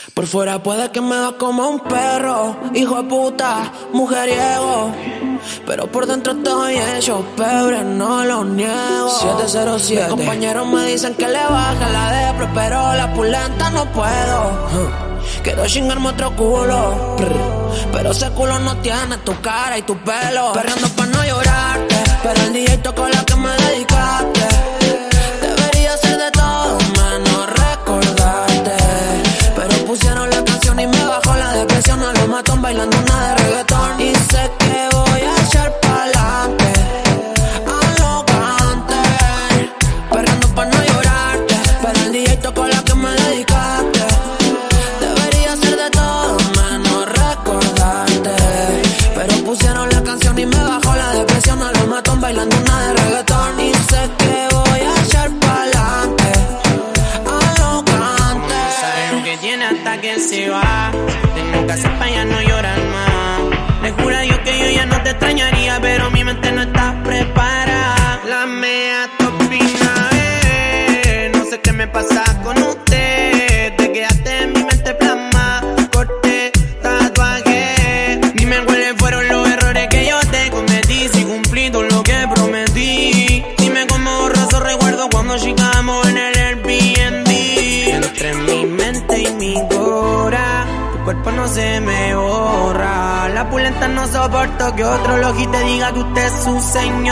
Por fuera puede que me va como un perro, hijo de puta, mujeriego. Pero por dentro estoy hecho pebre, no lo niego. 707. Mis compañeros me dicen que le baja la depre, pero la pulenta no puedo. Quiero chingarme otro culo, pero ese culo no tiene tu cara y tu pelo. Perreando pa' no llorarte, pero el DJ tocó la que me dedicaste. Debería ser de todo menos recordarte, pero pusieron la canción y me bajó la depresión. A los matón bailando una de reggaetón. Y sé que voy a echar pa'lante a lo cante, perreando pa' no llorarte, pero el DJ tocó la que me dedicaste. Debería ser de todo menos recordarte, pero pusieron la canción y me bajó la depresión. A los matón bailando una de reggaetón. Y sé que voy a echar pa'lante a lo cante. Sabes lo que tiene hasta que se va. Tengo que hacer pa' ya no llorar más. Le juro a Dios que yo ya no te extrañaría, pero mi mente no está preparada. La mea topina, no sé qué me pasa con usted. Te quedaste en mi mente plasma. Corté, tatuaje. Dime cuáles fueron los errores que yo te cometí. Si cumplí todo lo que prometí. Dime cómo borró esos recuerdos cuando llegamos en el Airbnb. Entre mi mente y mi cora, tu cuerpo no se me borra. La pulenta no soporto que otro logi te diga que usted es su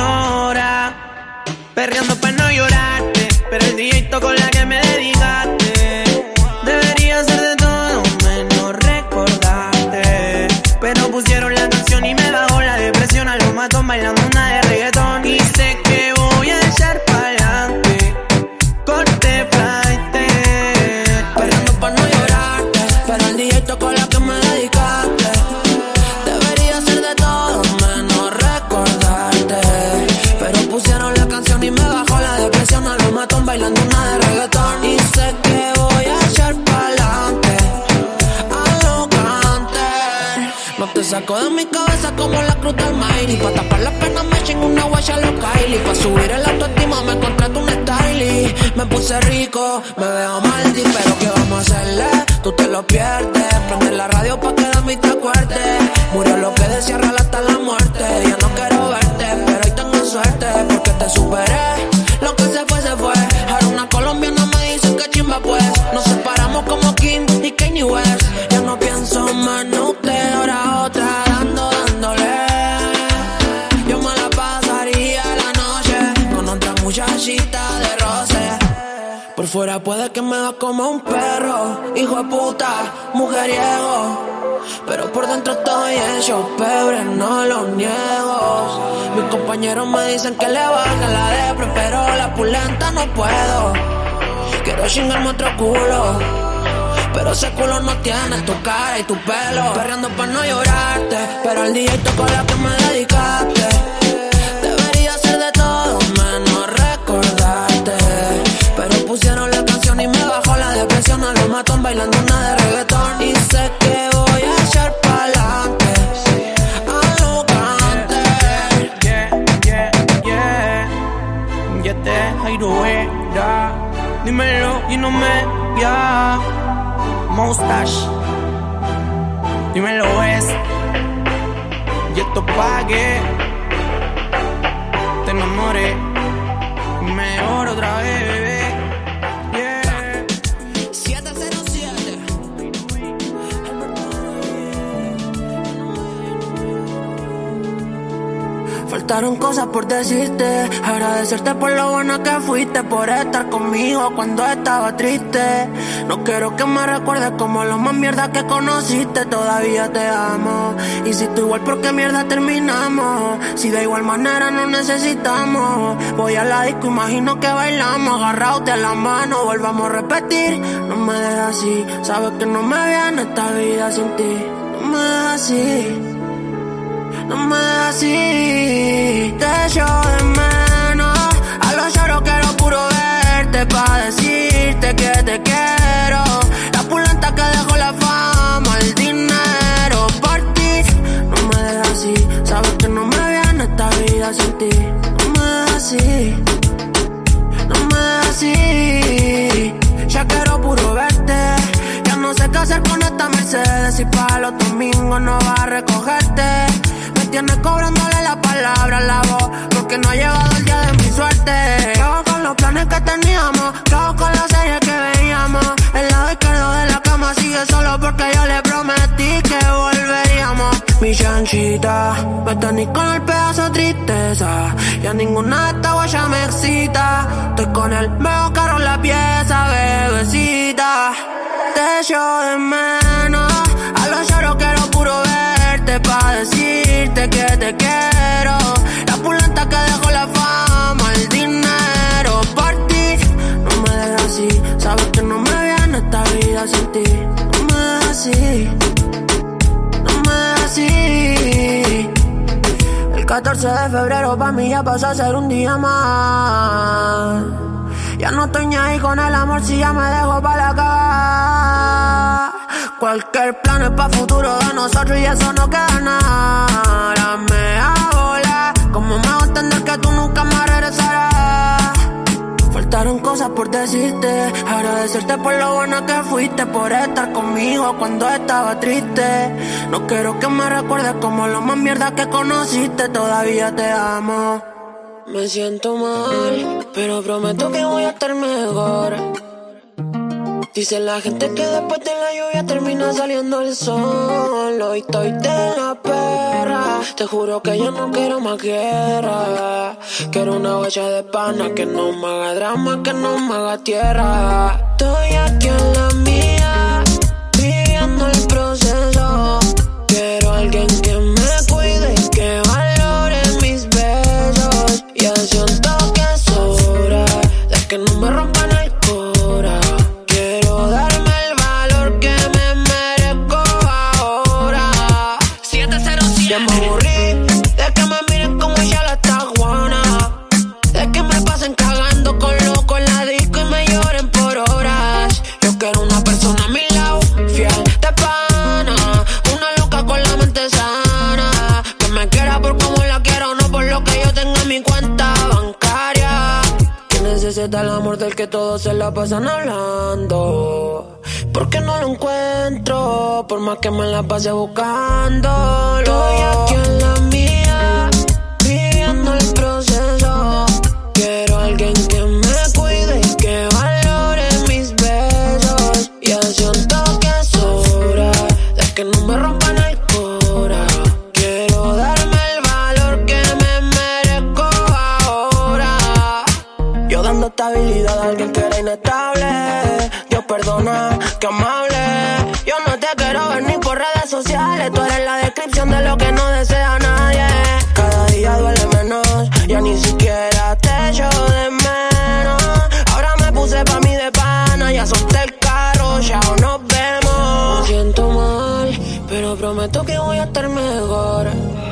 señora. Perreando pa' no llorarte, pero el DJ tocó la que me dedicaste. Debería ser de todo menos recordarte, pero pusieron la canción y me bajó la depresión. A los matón bailando una de reggaetón. Y sé que voy a echar pa'lante, corte flight, perreando pa' no llorarte, pero el DJ tocó la que me dedicaste. Debería ser de todo menos recordarte, pero pusieron la canción y me bajó la depresión. A los matón bailando una de reggaetón. Y sé que voy a echar pa'lante a lo cante. No te saco de mi cabeza como la cruz del Mayri. Pa' tapar las penas me chingo una guacha los Kylie. Pa' subir el autoestima me contrato un stylist. Me puse rico, me veo maldi, pero ¿qué vamos a hacerle? Tú te lo pierdes. Prende la radio pa' que de mí te acuerdes. Murió lo que decía real hasta la muerte. Ya no quiero verte, pero hoy tengo suerte porque te superé. Lo que se fue, se fue. Ahora una colombiana me dice que chimba pues. Nos separamos como Kim y Kanye West. Ya no pienso más en usted, ahora otra dándole. Yo me la pasaría la noche con otra muchachita de roce. Por fuera puede que me va como un perro, hijo de puta, mujeriego. Pero por dentro estoy hecho pebre, no lo niego. Mis compañeros me dicen que le baja la depre, pero la pulenta no puedo. Quiero chingarme otro culo, pero ese culo no tiene tu cara y tu pelo. Perreando pa' no llorarte, pero el DJ tocó la que me dedicaste. Debería ser de todo menos recordarte, pero pusieron la canción y me bajó la depresión. A los matón bailando una de reggaetón. Y sé que voy a echar pa'lante a lo cante. Ya te Jairo era. Dímelo y no me ya. Moustache, dímelo es. Y esto pague. Te enamoré mejor otra vez, bebé. Yeah. 707. Faltaron cosas por decirte, agradecerte por lo buena que fuiste, por estar conmigo cuando estaba triste. No quiero que me recuerdes como lo más mierda que conociste, todavía te amo. Y si tú igual, ¿por qué mierda terminamos? Si de igual manera nos necesitamos. Voy a la disco, imagino que bailamos, agarrados de la mano, volvamos a repetir. No me dejes así, sabes que no me viene esta vida sin ti. No me dejes así, no me dejes así. Te echo de menos, a los lloros quiero puro verte pa' decirte que te quiero. La pulenta que dejó la fama, el dinero por ti. No me dejes así, sabes que no me viene esta vida sin ti. No me dejes así, no me dejes así. Ya quiero puro verte, ya no sé qué hacer con esta Mercedes si para los domingos no va a recogerte? Me tienes cobrándole la palabra a la voz, porque no ha llegado el día de mi suerte. ¿Qué hago con los planes que teníamos? ¿Qué hago con las series que veíamos? El lado izquierdo de la cama sigue solo porque yo le prometí que volveríamos. Mi chanchita, me tenés con el pedazo de tristeza, y a ninguna de estas guayas me excita. Estoy con el mejor carro en la pieza, bebecita. Te echo de menos, a los lloros quiero puro verte pa' decirte que te quiero. La pulenta que dejó la fama, el dinero por ti. No me dejes así, sabes que no me viene esta vida sin ti. No me dejes así, no me dejes así. El 14 de febrero pa' mí ya pasó a ser un día más. Ya no estoy ni ahí con el amor si ya me dejo pa' la cagada. Cualquier plan es pa' futuro de nosotros y eso no queda nada. Ahora me hago volar, como me hago entender que tú nunca más regresarás. Faltaron cosas por decirte, agradecerte por lo buena que fuiste, por estar conmigo cuando estaba triste. No quiero que me recuerdes como lo más mierda que conociste, todavía te amo. Me siento mal, pero prometo que voy a estar mejor. Dice la gente que después de la lluvia termina saliendo el sol. Hoy estoy de la perra, te juro que yo no quiero más guerra. Quiero una guacha de pana que no me haga drama, que no me haga tierra. Estoy aquí en la mía, viviendo el proceso. Quiero alguien que me cuide y que valore mis besos. Ya siento que es hora de que no me rompan el cora. Quiero darme el valor que me merezco ahora. 707. Ya me aburrí de que me miren como ya la está guana, de que me pasen cagando con loco en la disco y me lloren por horas. Yo quiero una persona a mi lado, fiel de pana, una loca con la mente sana, que me quiera por como la quiero, no por lo que yo tengo en mi cuenta bancaria. Que necesita el amor del que todos se la pasan hablando, porque no lo encuentro, por más que me la pase buscando. Estoy aquí en la mía, viviendo el proceso. Quiero alguien que me cuide y que valore mis besos. Ya siento que es hora de que no me rompan el cora. Quiero darme el valor que me merezco ahora. Yo dando estabilidad a alguien que era inestable. Dios perdona, que amable. Yo no te quiero ver ni por redes sociales. Tú eres la descripción de lo que no desea nadie. Cada día duele menos, ya ni siquiera te echo de menos. Ahora me puse pa' mí de pana, ya solté el carro, ya nos vemos. Me siento mal, pero prometo que voy a estar mejor.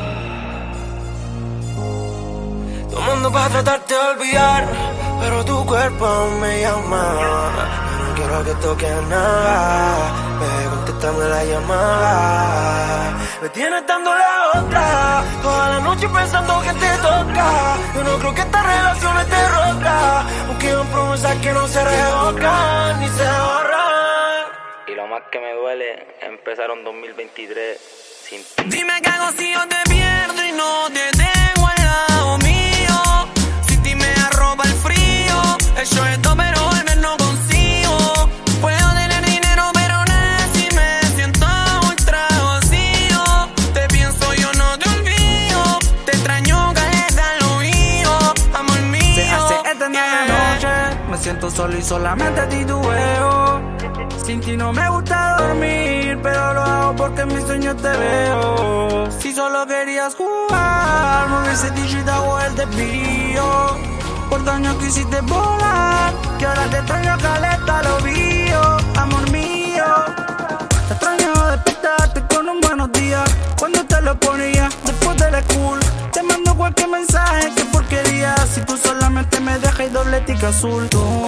Tomando pa' tratarte de olvidar, pero tu cuerpo aún me llama. Yo no quiero que toques nada, contéstame la llamada. Me tienes dando la otra, toda la noche pensando que te toca. Yo no creo que esta relación esté rota, aunque son promesas que no se revocan ni se borran. Y lo más que me duele es empezar un 2023 sin ti. Dime qué hago si yo te pierdo y no te tengo al lado mío. Si ti me arroba el frío, el show es todo pero al menos no consigo. Puedo tener dinero pero si me siento ultra vacío. Te pienso yo no te olvido, te extraño caleta al oído, amor mío. Se hace eterna la noche, me siento solo y solamente titubeo. Sin ti no me gusta dormir, pero lo hago porque en mis sueños te veo. Si solo querías jugar, no hubiese dicho y te hago el desvío. Por daño que hiciste volar, que ahora te extraño caleta, lo vio, amor mío. Te extraño despertarte con un buenos días, cuando te lo ponía después de la school. Te mando cualquier mensaje, qué porquería, si tú solamente me dejas y doble tic azul.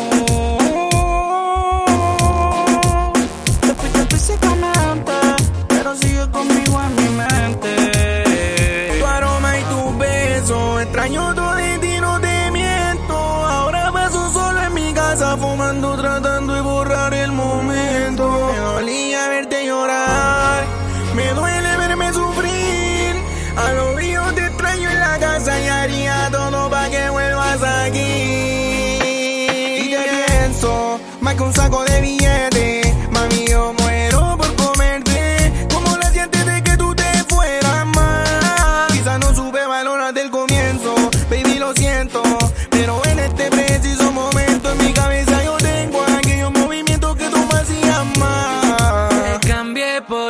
Físicamente, pero sigue conmigo en mi mente. Tu aroma y tu beso, extraño todo de ti, no te miento. Ahora paso solo en mi casa fumando, tratando de borrar el momento. Me dolía ver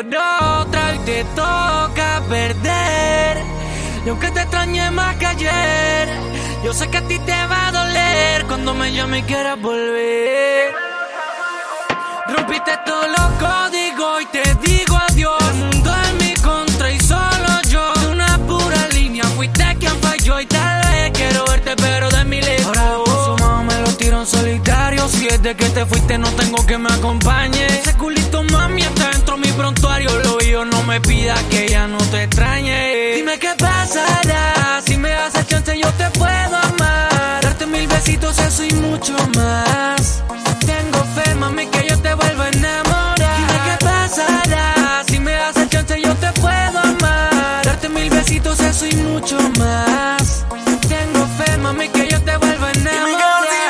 por otra y te toca perder. Y aunque te extrañe más que ayer, yo sé que a ti te va a doler cuando me llames y quieras volver. Rompiste todos los códigos y te digo adiós. El mundo en mi contra y solo yo. De una pura línea fuiste quien falló y tal vez quiero verte pero de mi lejos. Ahora consumado me lo tiro en solitario. Si es de que te fuiste no tengo que me acompañe. Ese culito mami está dentro de mi prontuario. Lo yo no me pidas que ya no te extrañe. Dime qué pasará si me das el chance yo te puedo amar. Darte 1000 besitos eso y mucho más. Tengo fe mami que yo te vuelvo a enamorar. Dime qué pasará si me das el chance yo te puedo amar. Darte 1000 besitos eso y mucho más. Tengo fe mami que yo te vuelvo a enamorar.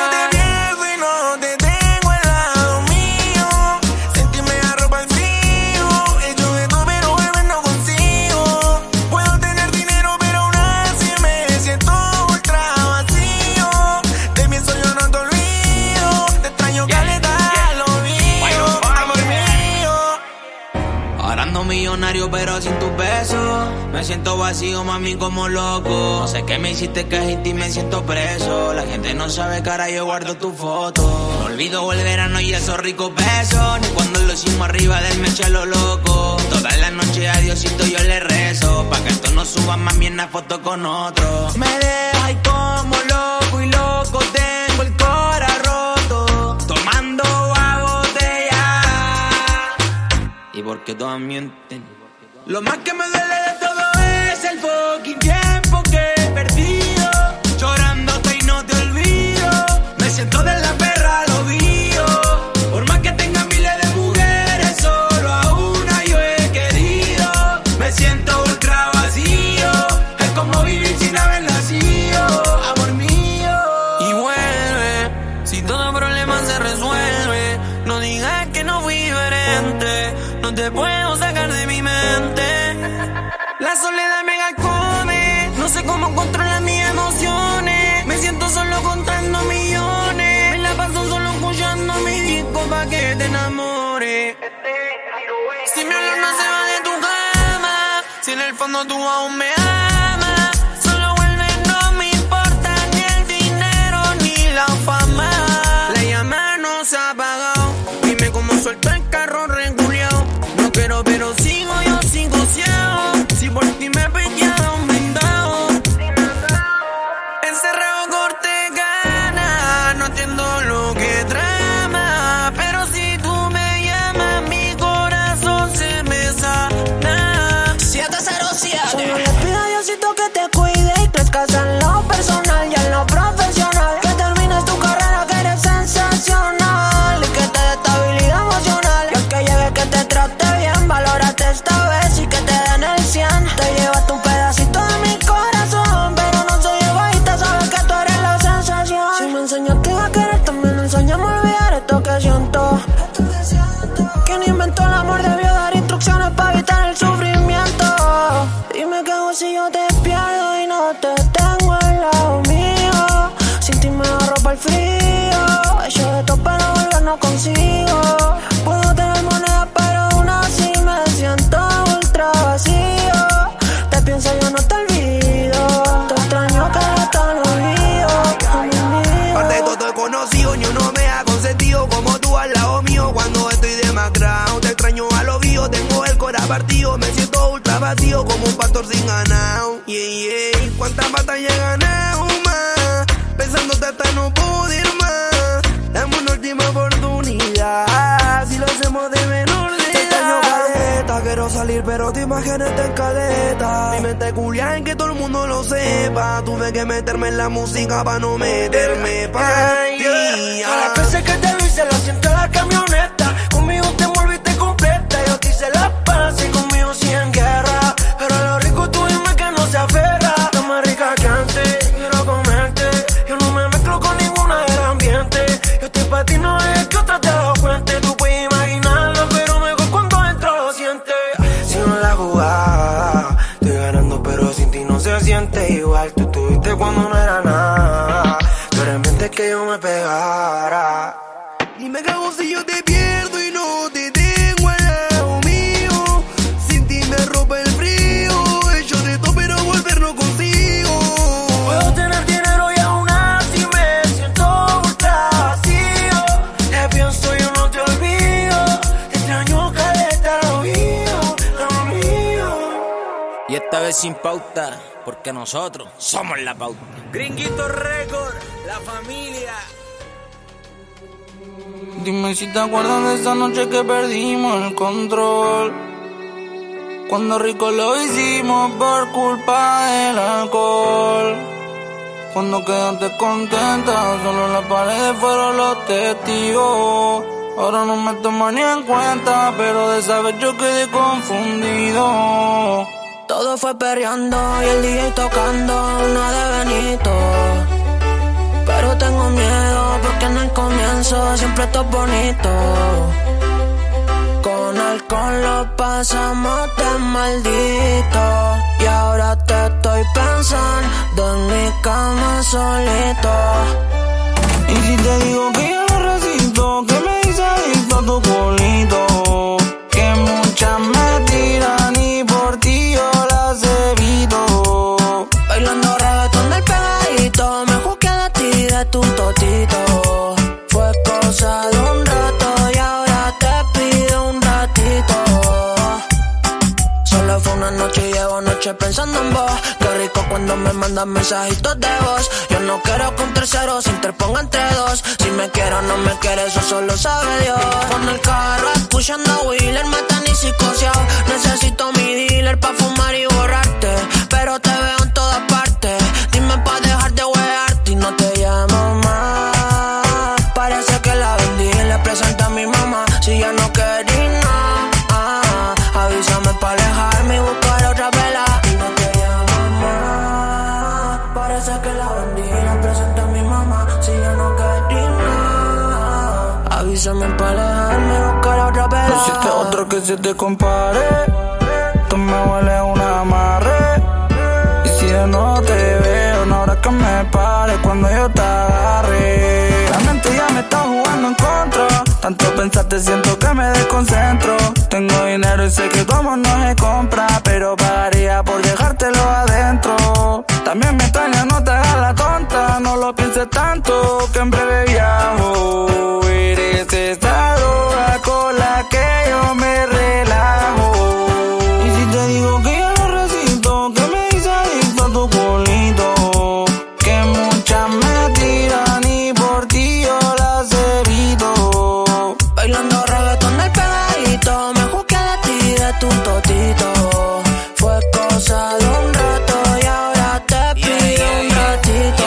Millonario pero sin tus besos. Me siento vacío, mami, como loco. No sé qué me hiciste que sin ti me siento preso. La gente no sabe, cara, yo guardo tu foto. No olvido el verano y esos ricos besos. Ni cuando lo hicimos arriba del mecha lo loco. Toda la noche a Diosito yo le rezo. Pa' que esto no suba, mami, en la foto con otro. Me deja y como loco y loco tengo el cora roto. Tomando a botella. Y porque todas mienten. Lo más que me duele de todo es el fucking tiempo que he perdido. Llorándote y no te olvido. Me siento de la perra, lo vivo. Por más que tenga miles de mujeres, solo a una yo he querido. Me siento ultra vacío. Es como vivir sin haber nacido. Amor mío. Y vuelve, si todo problema se resuelve. No digas que no fui diferente. No te puedo sacar de mi mente. La soledad me carcome. No sé cómo controlar mis emociones. Me siento solo contando millones. Me la paso solo escuchando mi disco pa' que te enamores. Si mi olor no se va de tu cama, si en el fondo tú aún me amas, solo vuelve, no me importa ni el dinero ni la fama. La llama no se ha apagado. Dime cómo suelto el carro regulado. No quiero pero sigo, yo sigo ciego. Si por ti me pillaron blindado. Encerrado corte gana. No entiendo lo que trama. Pero si tú me llamas mi corazón se me sana. 707. Solo le pido a Diosito que te cuide y crezcas en lo personal y en lo profesional. Que termines tu carrera que eres sensacional. Y que te dé estabilidad emocional. Y al que llegue que te trate bien, valórate esta vez y que te den el 100. Te llevaste un pedacito de mi corazón, pero no soy egoísta, sabes que tú eres la sensación. Si me enseñaste a querer, también enséñame a olvidar esto que siento. Quien inventó el amor debió dar instrucciones para evitar el sufrimiento. Dime qué hago si yo te pierdo y no te tengo al lado mío. Sin ti me agarro para el frío. Hecho de todo pero volver no consigo. Puedo tener monedas pero aún así me siento ultra vacío. Te pienso yo no te olvido. Te extraño cada tan olvido. Parte de todo conocido, yo no me ha consentido como tú al lado mío cuando estoy demacrado. Te extraño a lo vivo, tengo el corazón partido. Me siento ultra vacío como un pastor sin ganado. Yeah, yeah. Cuántas batallas he ganado más, pensándote hasta no poder más. Dame una última oportunidad, si lo hacemos de menor de edad. Te extraño caleta, quiero salir pero tu imagen está en caleta. Mi mente culia en que todo el mundo lo sepa. Tuve que meterme en la música para no meterme pa' ti. A las veces que te vi se lo siento en la camioneta. Conmigo te envolviste completa. Yo te hice la paz y conmigo sí en guerra. Pero lo rico tú dime que no se aferra. Está más rica que antes, quiero comerte. Yo no me mezclo con ninguna del ambiente. Yo estoy pa' ti, no es que otra te lo cuente. Tú puedes imaginarlo, pero mejor cuando entro lo sientes. Si no la jugada, estoy ganando pero sin ti no se siente igual. Tú tuviste cuando no era nada. Tú eres mente que yo me pegara. Dime qué hago si yo te pierdo y no te tengo al lado mío. Esta vez sin pauta, porque nosotros somos la pauta. Gringuito Record, la familia. Dime si te acuerdas de esa noche que perdimos el control, cuando rico lo hicimos por culpa del alcohol. Cuando quedaste contenta, solo las paredes fueron los testigos. Ahora no me tomo ni en cuenta, pero de esa vez yo quedé confundido. Todo fue perreando y el DJ tocando una de Benito. Pero tengo miedo porque en el comienzo siempre esto es bonito. Con alcohol lo pasamos de maldito. Y ahora te estoy pensando en mi cama solito. Y si te digo que yo no resisto, que me hice adicto a tu culito, que muchas me tiran y por ti yo las evito. Bailando reggaetón del pegadito, me juzgué de ti, de tu totito. Fue cosa de un rato y ahora te pido un ratito. Solo fue una noche y llevo noche pensando en vos. Qué rico cuando me mandan mensajitos de voz. Yo no quiero que un tercero se interponga entre dos. Si me quiero o no me quiere, eso solo sabe Dios. Con el carro escuchando a Wheeler, me tan y psicoseado. Necesito mi dealer pa' fumar y borrarte, pero te veo en todas partes. Dime pa' dejar de huearte y no te llamo más. Parece que la vendí y le presenté a mi mamá. Si ya no querís nada, avísame pa' alejarme y buscar otra vela. Y no te llamo más. Parece que la vendí y le presenté a mi mamá. Si ya no querís nada, avísame pa' alejarme y buscar otra vela. No existe otro que se te compare. Tú me hueles un amarre. Y si yo no te veo, no habrá que me pare cuando yo te agarre. La mente ya me está jugando en contra. Tanto pensarte siento que me desconcentro. Tengo dinero y sé que tu amor no se compra, pero pagaría por dejártelo adentro. También me extraña, no te hagas la tonta. No lo pienses tanto, que en breve viajo. Eres esa droga con la que yo me relajo. Y si te digo que yo no resisto, que me hice adicto a tu culito, que muchas me tiran y por ti yo las evito. Bailando reggaetón del pegadito, me juzgué de ti, de tu totito. Fue cosa de un rato y ahora te pido un ratito.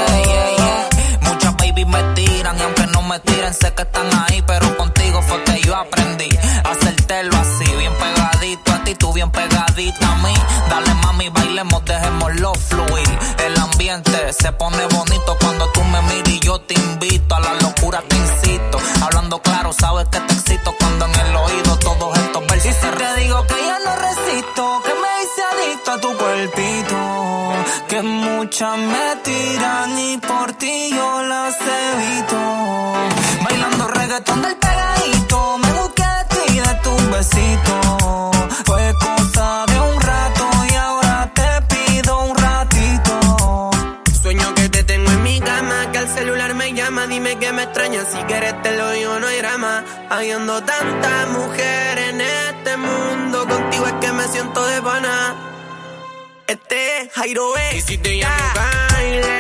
Muchas baby me tiran y aunque no me tiren sé que están ahí, pero contigo fue que yo aprendí a hacértelo así, bien pegadito a ti, tú bien pegadita a mí. Dale mami, bailemos, dejémoslo fluir. El ambiente se pone bonito cuando tú me miras y yo te invito a la locura, te incito. Hablando claro, sabes que te excito cuando en el oído todos estos versos. Y si te digo que ya no resisto, que me hice adicto a tu cuerpito, que muchas me tiran y por ti yo las evito. Bailando reggaetón del pegadito, me busqué de ti, de tus besitos. Fue cosa de un rato y ahora te pido un ratito. Sueño que te tengo en mi cama, que al celular me llama, dime que me extrañas, si quieres te lo digo, no hay drama. Habiendo tantas mujeres en este mundo, contigo es que me siento de pana. Este es Jairo B. Y si te llamo Kyle,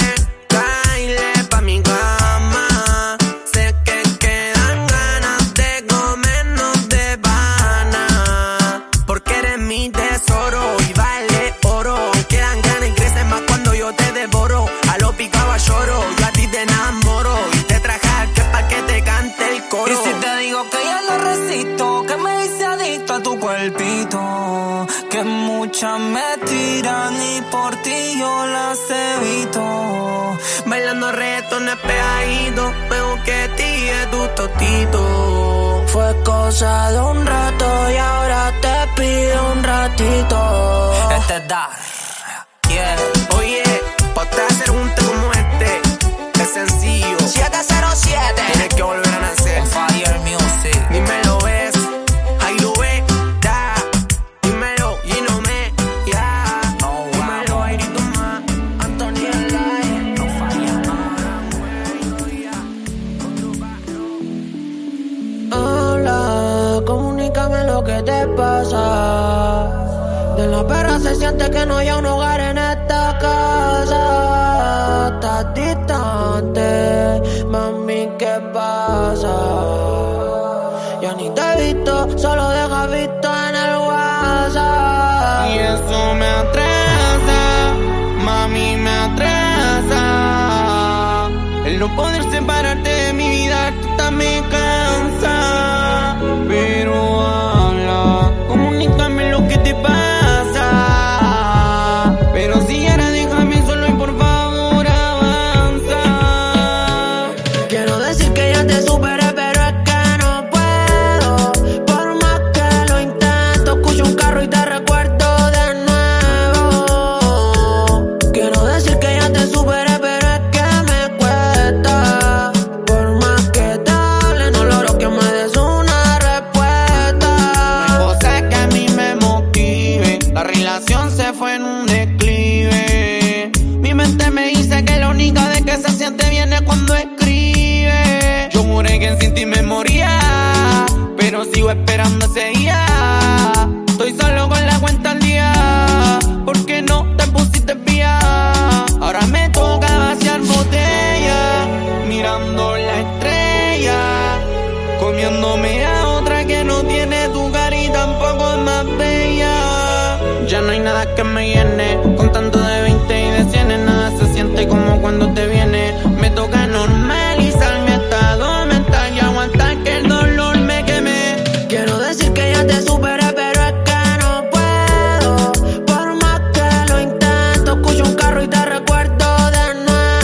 Kyle, pa' mi cama. Sé que quedan ganas de comernos de pana, porque eres mi tesoro y vale oro. Quedan ganas y crecen más cuando yo te devoro. A lo picaba lloro, yo a ti te enamoro y te traje que pa' que te cante el coro. Y si te digo que ya no resisto, que me hice adicto a tu cuerpito, que muchas me tiran y por ti yo las evito. Bailando reggaetón pegadito, me busqué de ti, de tu totito. Fue cosa de un rato y ahora te pido un ratito. Este es Dar, yeah. Oye, pa' te hacer un té como este, es sencillo. 707. Tienes que volver a nacer. On Fire Music. Dímelo, ves, ahí lo ves, da. Dímelo, y no me, ya. No, Dímelo, ahí grito más. Antonio Live. no falla. Habla, comunícame lo que te pasa. De la perra se siente que no hay un hogar en esta casa. Estás distante, mami, ¿qué pasa? Ya ni te he visto, solo deja visto en el WhatsApp. Y eso me atrasa, mami, me atrasa. El no poder separarte de mi vida, tú me cansa. Pero habla, comunícame lo que te pasa. Pero si ahora déjame solo y por favor avanza. Quiero decir que ya te superé, pero es que no puedo. Por más que lo intento, escucho un carro y te recuerdo de nuevo. Quiero decir que ya te superé, pero es que me cuesta. Por más que te hable, no logro que me des una respuesta. No hay cosa que a mí me motive, la relación se fue en un declive. Mi mente me dice que la única vez que se siente bien es cuando escribe. Yo juré que sin ti me moría, pero sigo esperando ese día. Estoy solo con la cuenta al día, porque no te pusiste vía. Ahora me toca vaciar botella, mirando la estrella, comiéndome a otra que no tiene tu cara y tampoco es más bella. Ya no hay nada que me llene, con tanto de 20 y de 100 nada se siente como cuando te viene. Me toca normalizar mi estado mental y aguantar que el dolor me queme. Quiero decir que ya te superé, pero es que no puedo. Por más que lo intento, escucho un carro y te recuerdo de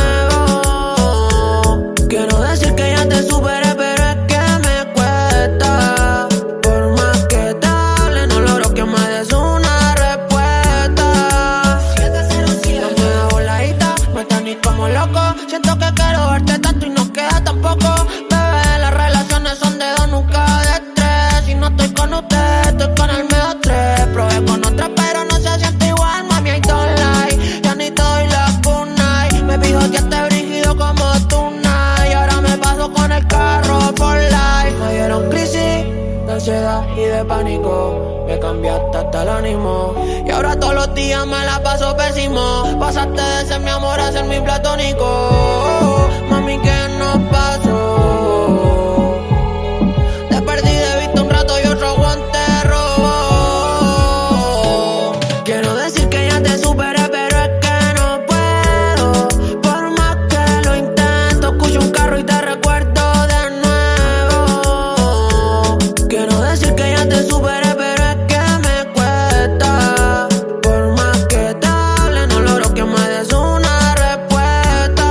nuevo. Quiero decir que ya te superé, pero es que me cuesta. Por más que te hable, no logro que me des una respuesta. Dame una voladita, me estás ni como loco. Siento que quiero verte tanto y no queda tampoco. Bebé, las relaciones son de dos, nunca de tres. Si no estoy con usted, estoy con el medio tres. Probé con otra, pero no se siente igual, mami, I don't lie. Ya ni te doy la good night. Me pido que esté brígido como tonight. Y ahora me paso con el carro por life. Me dieron crisis de ansiedad y de pánico. Me cambiaste hasta el ánimo. Y ahora todos los días me la paso pésimo. Pasaste de ser mi amor a ser mi platónico. Mami, ¿qué nos pasó? Te perdí de vista un rato y otro guante robó. Quiero decir que ya te superé, pero es que no puedo. Por más que lo intento, escucho un carro y te recuerdo de nuevo. Quiero decir que ya te superé, pero es que me cuesta. Por más que te hable, no logro que me des una respuesta.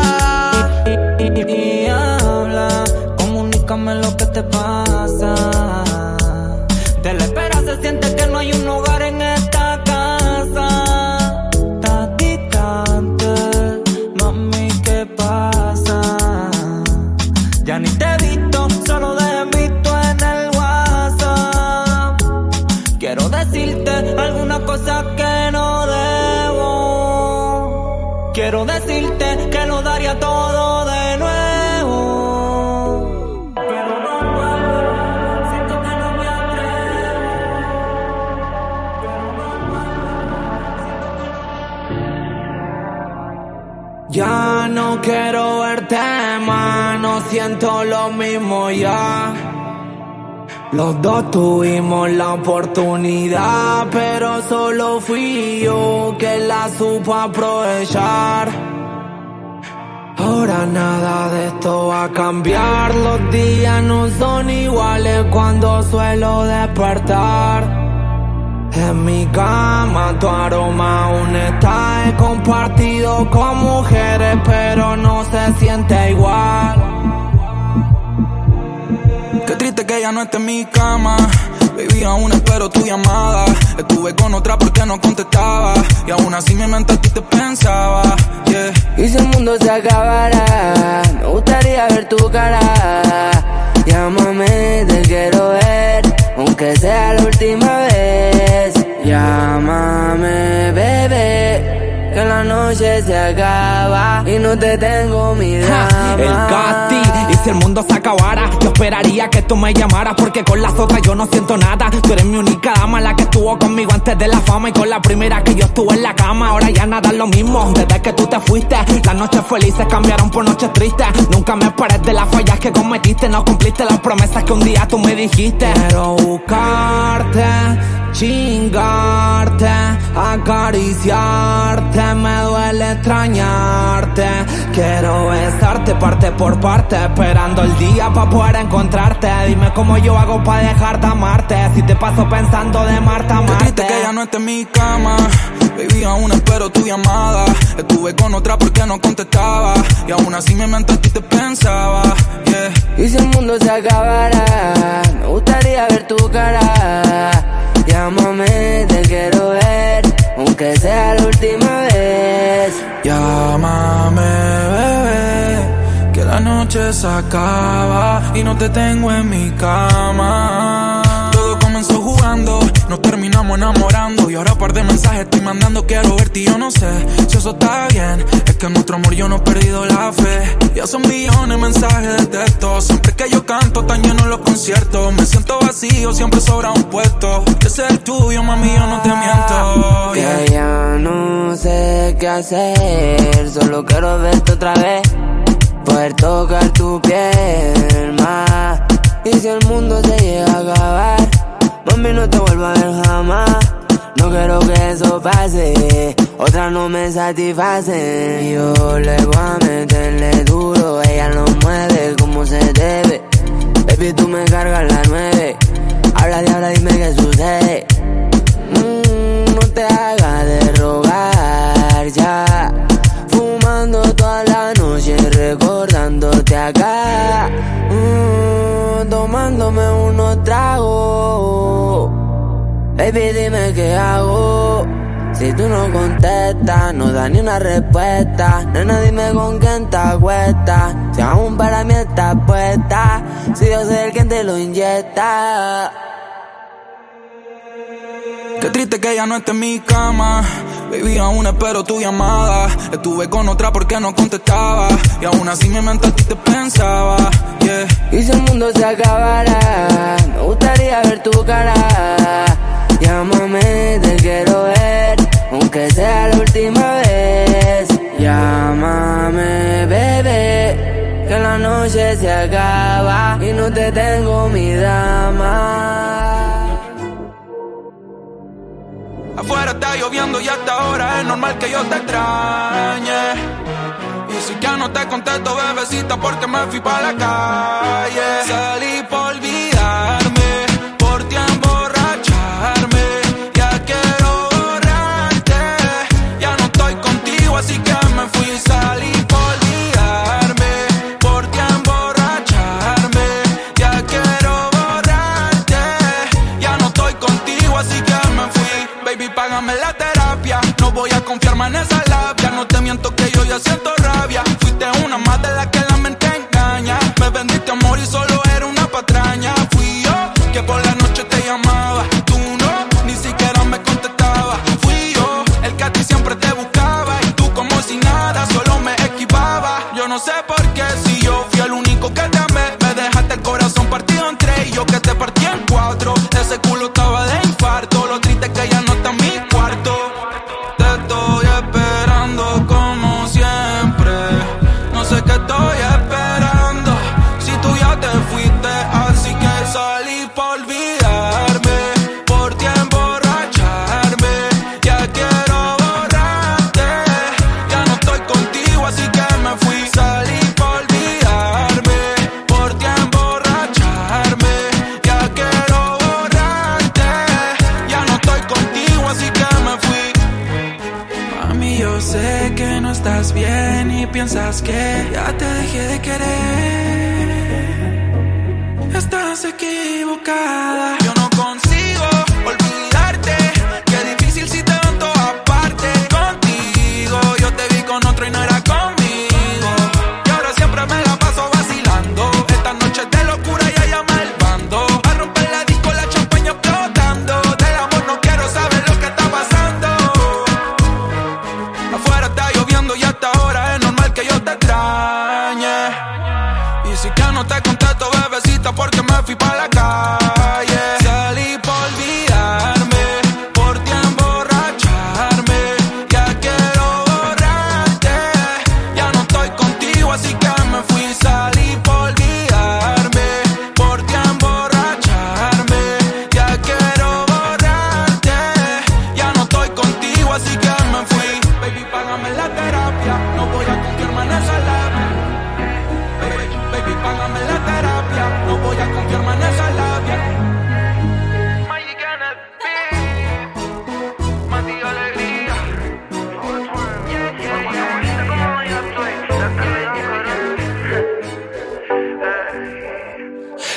Y habla, comunícame lo que te pasa. De la espera se siente que no hay un hogar en esta casa. Estás distante, mami, ¿qué pasa? Ya ni te he visto, solo te he visto en el WhatsApp. Quiero decirte alguna cosa que no debo. Quiero decirte que lo daría todo de nuevo. Pero no vuelvo, siento que no me atrevo. Pero no vuelvo. Ya no quiero verte más, no siento lo mismo ya. Los dos tuvimos la oportunidad, pero solo fui yo que la supo aprovechar. Ahora nada de esto va a cambiar. Los días no son iguales cuando suelo despertar. En mi cama tu aroma aún está. He compartido con mujeres, pero no se siente igual. Qué triste que ya no esté en mi cama. Baby, aún espero tu llamada. Estuve con otra porque no contestaba, y aún así mi mente a ti te pensaba, yeah. Y si el mundo se acabara, me gustaría ver tu cara. Llámame, te quiero ver, aunque sea la última vez. Llámame, bebé, que la la noche se acaba y no te tengo mi drama. El Gatti, y si el mundo se acabara, yo esperaría que tú me llamaras, porque con las otras yo no siento nada. Tú eres mi única dama, la que estuvo conmigo antes de la fama, y con la primera que yo estuve en la cama. Ahora ya nada es lo mismo, desde que tú te fuiste. Las noches felices cambiaron por noches tristes. Nunca me esperes de las fallas que cometiste. No cumpliste las promesas que un día tú me dijiste. Quiero buscarte, chingarte, acariciarte, me duele extrañarte. Quiero besarte parte por parte, esperando el día pa' poder encontrarte. Dime cómo yo hago pa' dejarte amarte, si te paso pensando de Marta a Marte. Qué triste que ya no esté en mi cama, baby, aún espero tu llamada. Estuve con otra porque no contestaba, y aún así mi mente a ti te pensaba, yeah. Y si el mundo se acabara, me gustaría ver tu cara. Llámame, te quiero ver, aunque sea la última vez. Llámame, bebé, que la noche se acaba y no te tengo en mi cama. Todo comenzó jugando, nos terminamos enamorando, y ahora par de mensajes estoy mandando. Quiero verte y yo no sé si eso está bien. Es que en nuestro amor yo no he perdido la fe. Ya son millones de mensajes de texto. Siempre que yo canto tan lleno los conciertos. Me siento vacío, siempre sobra un puesto. Ese es el tuyo, mami, yo no te miento, yeah. Que ya no sé qué hacer, solo quiero verte otra vez, poder tocar tu piel más. Y si el mundo se llega a acabar, mami, no te vuelvo a ver jamás. No quiero que eso pase, otras no me satisfacen. Yo le voy a meterle duro, ella lo mueve como se debe. Baby, tú me cargas la 9, habla, dime qué sucede. No te hagas de rogar ya, fumando toda la noche, recordándote acá. Tomándome unos tragos. Baby, dime qué hago. Si tú no contestas, no das ni una respuesta. Nena, dime con quién te acuestas, si aún para mí estás puesta, si yo soy el quien te lo inyecta. Qué triste que ya no esté en mi cama, baby, aún espero tu llamada. Estuve con otra porque no contestaba, y aún así mi mente a ti te pensaba, yeah. Y si el mundo se acabara, me gustaría ver tu cara. Llámame, te quiero ver, aunque sea la última vez. Llámame, bebé, que la noche se acaba y no te tengo mi drama. Afuera está lloviendo y hasta ahora es normal que yo te extrañe. Y si ya no te contesto, bebecita, porque me fui pa' la calle. Salí por olvidarme, por ti emborracharme. Ya quiero borrarte, ya no estoy contigo, así que me fui. Salí por olvidarme, por ti emborracharme. Ya quiero borrarte, ya no estoy contigo, así que me fui. Baby, págame la terapia, no voy a confiar más en esa labia. No te miento que yo ya siento rabia. Fuiste una más de la que la mente engaña. Me vendiste amor y solo era una patraña. Fui yo que por la noche te llamaba, tú no, ni siquiera me contestabas. Fui yo el que a ti siempre te buscaba, y tú como si nada, solo me esquivaba. Yo no sé por qué, si yo fui el único que te amé, me dejaste el corazón partido en tres, y yo que te partí en cuatro. Ese culo estaba de infarto, lo triste es que ya no está en mi cuarto. Te estoy esperando como siempre, no sé qué estoy esperando, si tú ya te fuiste, así que salí por olvidarme, por ti emborracharme. Ya quiero borrarte, ya no estoy contigo, así que me fui. Salí por olvidarme, por ti emborracharme. Ya quiero borrarte, ya no estoy contigo, así que me fui. Mami, yo sé que no estás bien y piensas que ya te dejé de querer. Estás equivocada, yo no consigo olvidarte. Qué difícil si te veo en todas partes. Contigo yo te vi con otro y no era conmigo, y ahora siempre me la paso vacilando. Esta noche de locura ya llama el bando, a romper la disco, la champaña explotando. Del amor no quiero saber lo que está pasando. Afuera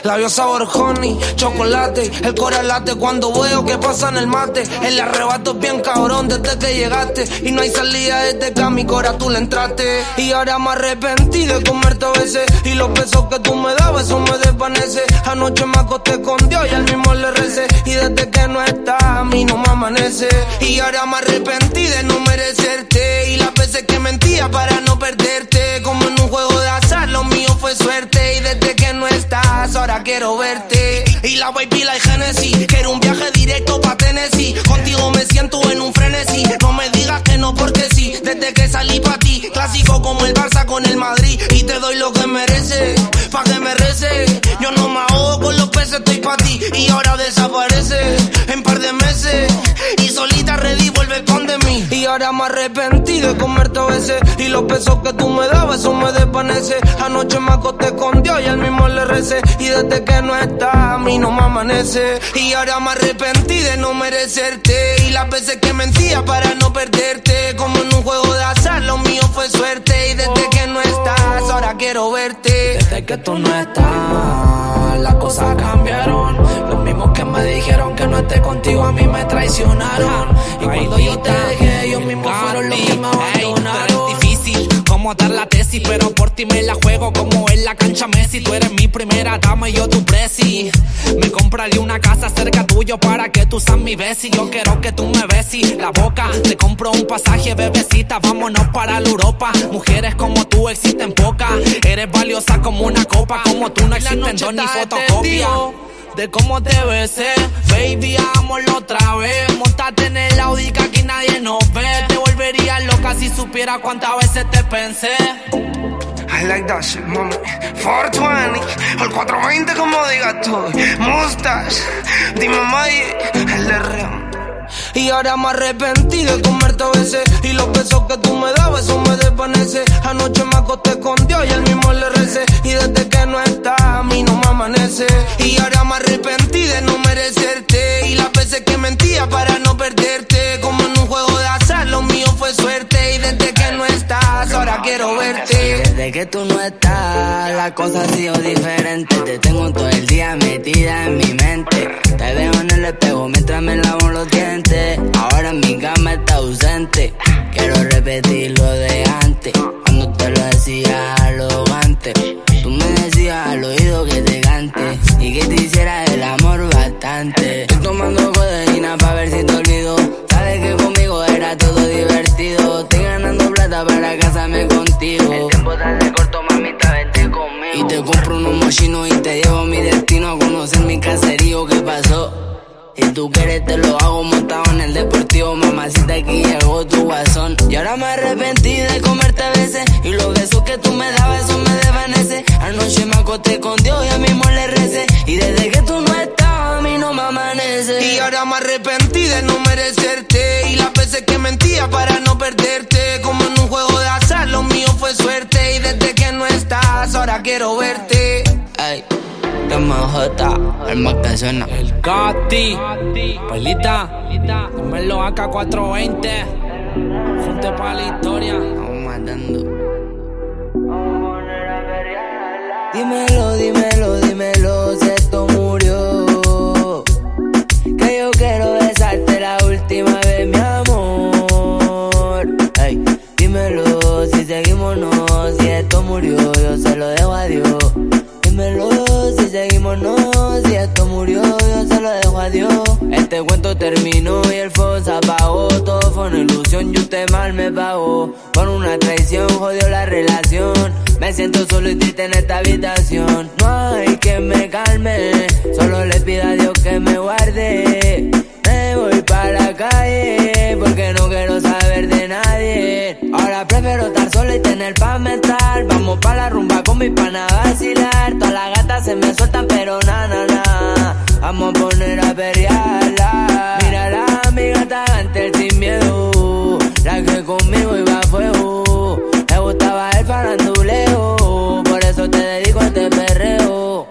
labios sabor honey, chocolate. El corazón late cuando veo que pasa en el mate. El arrebato es bien cabrón desde que llegaste. Y no hay salida desde que a mi cora tú le entraste. Y ahora me arrepentí de comerte a veces. Y los besos que tú me dabas, eso me desvanece. Anoche me acosté con Dios y al mismo le recé. Y desde que no estás, a mí no me amanece. Y ahora me arrepentí de no merecerte. Y las veces que mentía para no perderte. Como en un juego de azar, lo mío fue suerte. Y desde que no estás, ahora quiero verte. Y la baby la Genesis, quiero un viaje directo pa' Tennessee. Contigo me siento en un frenesí. No me digas que no porque sí. Desde que salí pa' ti, clásico como el Barça con el Madrid. Y te doy lo que mereces, pa' que me reces. Yo no me ahogo con los peces, estoy pa' ti. Y ahora desaparece en par de meses. Y solita ready, vuelve con de mí. Y ahora me arrepentí de comerte a veces. Y los besos que tú me dabas, eso me desvanece. Anoche me acosté con Dios y al mismo le recé. Y desde que no estás, a mí no me amanece. Y ahora me arrepentí de no merecerte. Y las veces que mentía para no perderte. Como en un juego de azar, lo mío fue suerte. Y desde que no estás, ahora quiero verte. Desde que tú no estás, las cosas cambiaron. Los mismos que me dijeron que no esté contigo a mí me traicionaron. Y cuando yo te dejé, ellos mismos fueron los que me abandonaron. Es difícil como dar la tesis, pero por ti me la juego como en la cancha Messi. Tú eres mi primera dama y yo tu presi. Me compraría una casa cerca tuyo para que tú seas mi besi. Yo quiero que tú me besis la boca. Te compro un pasaje, bebecita, vámonos para la Europa. Mujeres como tú existen pocas. Eres valiosa como una copa. Como tú no existen dos ni fotocopia. De cómo te besé, baby, hagámoslo otra vez. Montate en el Audi que aquí nadie nos ve. Te volvería loca si supiera cuántas veces te pensé. I like that shit, mami. 420, o el 420 como digas tú. Mustache, dime Mike, el de Ram. Y ahora me arrepentí de comerte a veces. Y los besos que tú me dabas, eso me desvanece. Anoche me acosté con Dios y al mismo le recé. Y desde que no estás, a mí no me amanece. Y ahora me arrepentí de no merecerte. Y las veces que mentía para no perderte. Como en un juego de azar, lo mío fue suerte. Y desde que no estás, ahora quiero verte. Desde que tú no estás, la cosa ha sido diferente. Te tengo todo el día metida en mi mente. Te veo en el espejo mientras me lavo los dientes. Ahora en mi cama está ausente. Quiero repetir lo de antes. Cuando te lo decía arrogante. Tú me decías al oído que te cante y que te hiciera el amor bastante. Estoy tomando codeína pa' ver si te olvido. Sabes que conmigo era todo divertido. Estoy ganando plata para casarme contigo. El tiempo te hace corto, mamita, vente conmigo. Y te compro unos mochinos y te llevo a mi destino. A conocer mi caserío, ¿qué pasó? Si tú quieres te lo hago montado en el deportivo. Mamacita, aquí llegó tu guasón. Y ahora me arrepentí de comerte a veces. Y los besos que tú me dabas, eso me desvanece. Anoche me acosté con Dios y a mismo le recé. Y desde que tú no estás, a mí no me amanece. Y ahora me arrepentí de no merecerte. Y las veces que mentía para no perderte. Como en un juego de azar, lo mío fue suerte. Y desde que no estás, ahora quiero verte. Ay, MJ, el más que suena. El Gatti, Pelita, dímelo acá 420. Frente pa' la historia. Estamos matando. Dímelo, dímelo, dímelo, si esto murió. Que yo quiero besarte la última vez, mi amor. Ay, dímelo, si seguimos no, si esto murió, yo se lo dejo a Dios. Dímelo, si seguimos no, si esto murió, yo se lo dejo a Dios. Este cuento terminó y el fuego se apagó. Todo fue una ilusión y usted mal me pagó. Con una traición jodió la relación. Me siento solo y triste en esta habitación. No hay quien me calme, solo le pido a Dios que me guarde. Me voy para la calle porque no quiero saber de nadie. Ahora prefiero estar solo y tener paz mental. Vamos pa' la rumba con mis panas a vacilar. Todas las gatas se me sueltan pero na na na. Vamos a poner a perrearla. Mírala, mi gata ante el sin miedo. La que conmigo iba a fuego. Me gustaba el faranduleo. Por eso te dedico a este perreo.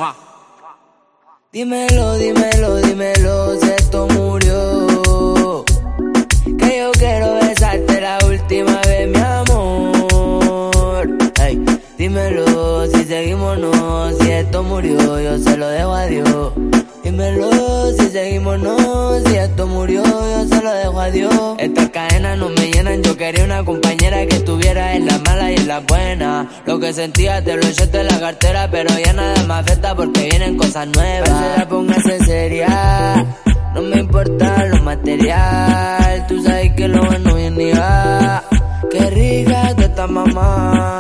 Dímelo, dímelo, dímelo, si esto murió. Que yo quiero besarte la última vez, mi amor. Ay, dímelo, si seguimos no, si esto esto murió, yo se lo dejo a Dios. Dímelo, si seguimos no, si esto murió, yo se lo dejo a Dios. Estas cadenas no me llenan, yo quería una compañera que estuviera en la mala y en la buena. Lo que sentía te lo echaste en la cartera, pero ya nada me afecta porque vienen cosas nuevas. Parcera, póngase seria, no me importa lo material. Tú sabes que lo bueno viene y va. Qué rica tú estás, mamá.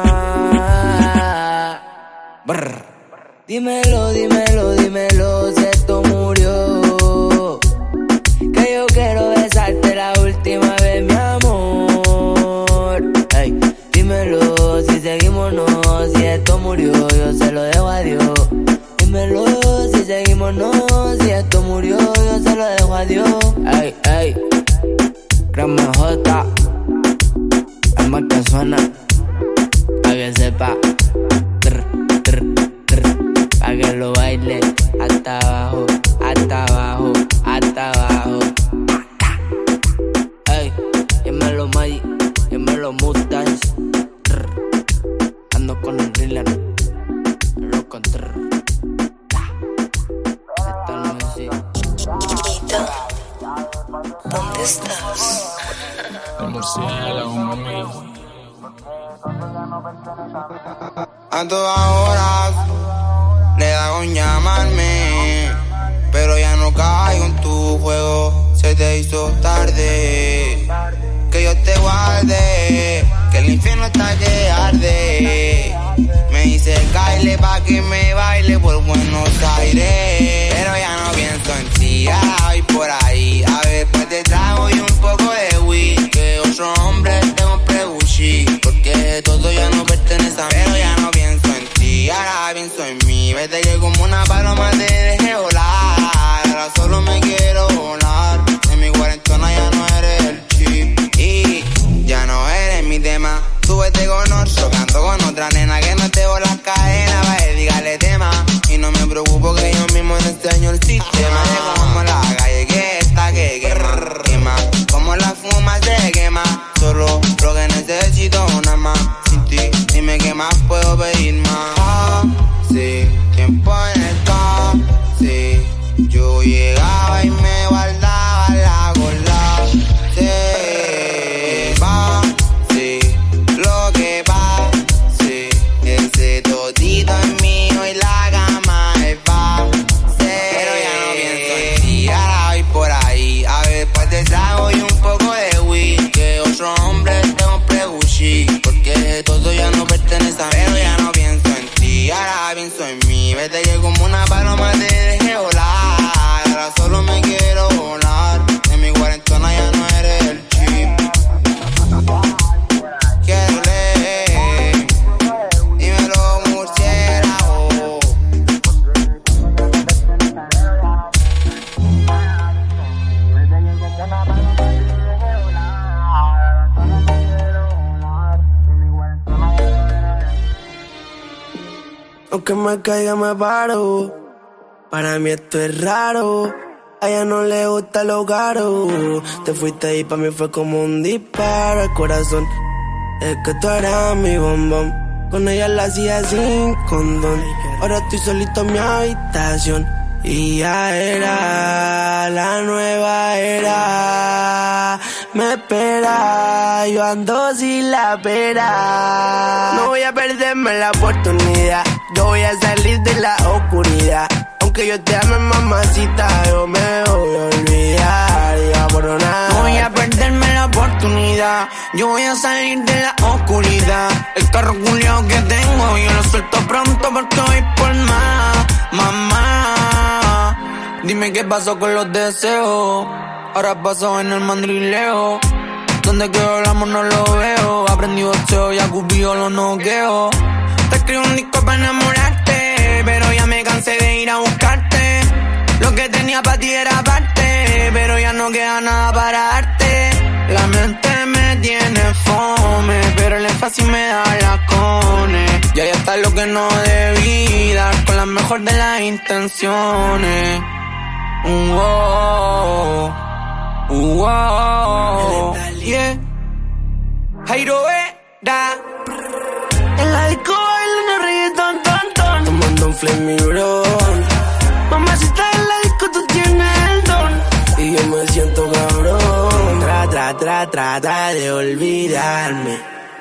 Brr. Dímelo, dímelo, dímelo, si esto murió. Que yo quiero besarte la última vez, mi amor. Ey, dímelo, si seguimos no, si esto murió, yo se lo dejo a Dios. Dímelo, si seguimos no, si esto murió, yo se lo dejo a Dios. Ey, ey, Rama J, la marca suena, pa' que sepa. Pa' que lo baile hasta abajo, hasta abajo, hasta abajo. Ey, llámalo Magic, llámalo Mustangs. Ando con el thriller, lo con esta noche. Chiquito, ¿dónde estás? El murciélago, mami. A todas horas le da con llamarme, pero ya no caigo en tu juego. Se te hizo tarde, que yo te guarde, que el infierno está que arde. Me dice caile pa' que me baile por Buenos Aires, pero ya no pienso en ti, ahora voy por ahí. A ver, pues te trago y un poco de weed, que otro hombre te compré Gucci, porque todo ya no pertenece a mí. Pero ya no pienso en ti, ahora pienso en mí. Vete que como una paloma te dejé volar, ahora solo me quiero volar. En mi cuarentona ya no eres el chip y ya no eres mi tema. Tú vete con otro, canto con otra nena que no te voy las cadenas, vaya, dígale tema. Y no me preocupo que yo mismo no enseño el sistema. De como la calle que está que quema, quema. Como la fuma se quema, solo lo que necesito una más. Sin ti, dime qué más puedo pedir más. Sí, tiempo en el taxi, yo llegaba y me guardaba la gorda. Se va, sí, lo que va, sí, ese todito es mío y la cama es base. Pero ya no pienso en ti, ahora voy por ahí. A ver, pues te trago y un poco de weed, que otro hombre te compré Gucci, porque todo ya no pertenece a mí. Pero ya no pienso en ti, ahora pienso en mí. Vete que como una paloma te dejé volar, ahora solo me quiero volar. En mi cuarentona ya no eres el chip. Quiero leer, dímelo murciélago. Aunque me caiga me paro, para mí esto es raro. A ella no le gusta lo caro. Te fuiste y para mí fue como un disparo al corazón. Es que tú eras mi bombón, con ella la hacía sin condón. Ahora estoy solito en mi habitación y ya era la nueva era. Me espera, yo ando sin la pera. No voy a perderme la oportunidad, yo voy a salir de la oscuridad. Aunque yo te ame, mamacita, yo me voy a olvidar, ya por nada. No voy a perderme la oportunidad, yo voy a salir de la oscuridad. El carro culiao que tengo, yo lo suelto pronto porque voy por más. Mamá, dime qué pasó con los deseos. Ahora pasó en el mandrileo, donde que hablamos no lo veo. Aprendí boxeo y a Cupido lo noqueo. Te escribo un disco para enamorarte, pero ya me cansé de ir a buscarte. Lo que tenía para ti era parte, pero ya no queda nada para darte. La mente me tiene fome, pero el énfasis me da la cone. Y ahí está lo que no debí dar, con la mejor de las intenciones. Yeah. Jairo Vera. En la disco bailando reggaetón, ton, ton. Tomando un fly en mi bron. Mamacita en la disco, tú tienes el don. Y yo me siento cabrón. Trata de olvidarme.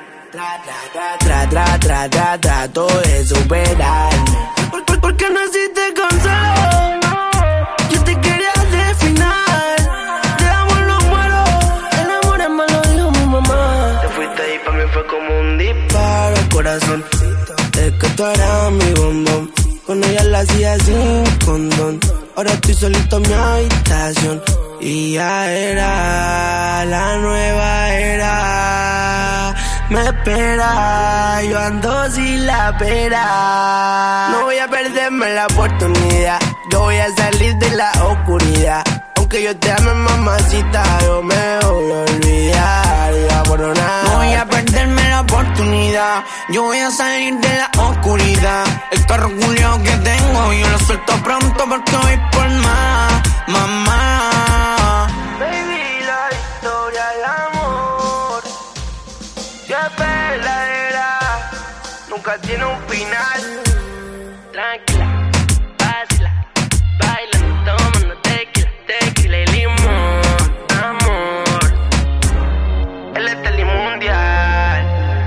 Trato de superarme. ¿Por qué no hiciste consuelo? Yo te quería de final. De amor no muero. El amor es malo, dijo mi mamá. Te fuiste y para mí fue como un disparo al corazón. Es que tú eras mi bombón. Con ella la hacía sin condón. Ahora estoy solito en mi habitación. Y ya era la nueva era. Me espera, yo ando sin la pera. No voy a perderme la oportunidad. Yo voy a salir de la oscuridad. Aunque yo te ame, mamacita, yo me voy a olvidar. Ya por nada. No voy a perderme la oportunidad. Yo voy a salir de la oscuridad. El carro culiao que tengo, yo lo suelto pronto porque voy por más, mamá. Baby, la historia de amor ya es verdadera, nunca tiene un final. Tranquila, vacila, baila, tomando tequila y limón, amor. Él es Telemundial.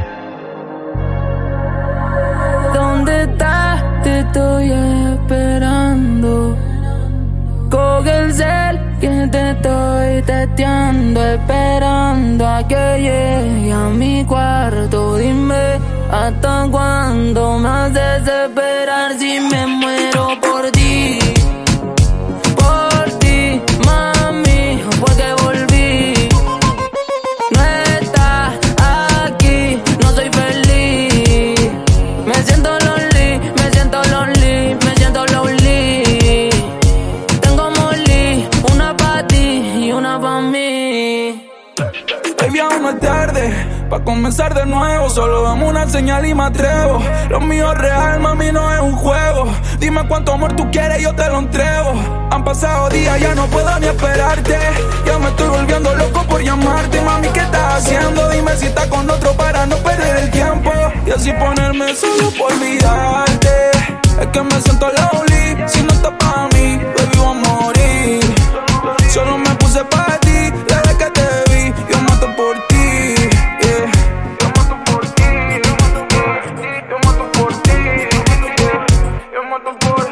¿Dónde estás? Te estoy esperando. Coge el cel que te estoy testeando, esperando a que llegue a mi cuarto. Dime hasta cuándo me haces esperar si me muero por ti. Por ti, mami, fue que volví. No estás aquí, no soy feliz. Me siento lonely, me siento lonely, me siento lonely. Pa' mí. Baby, aún no es tarde pa' comenzar de nuevo. Solo dame una señal y me atrevo. Lo mío es real, mami, no es un juego. Dime cuánto amor tú quieres, yo te lo entrego. Han pasado días, ya no puedo ni esperarte. Ya me estoy volviendo loco por llamarte. Mami, ¿qué estás haciendo? Dime si estás con otro para no perder el tiempo. Y así ponerme solo por olvidarte. Es que me siento lonely. Si no estás pa' mí, baby, voy a morir. Solo me puse pa' ti, desde que te vi, yo mato por ti, yeah. Yo mato por ti, yo mato por ti, yo mato por ti, yo mato por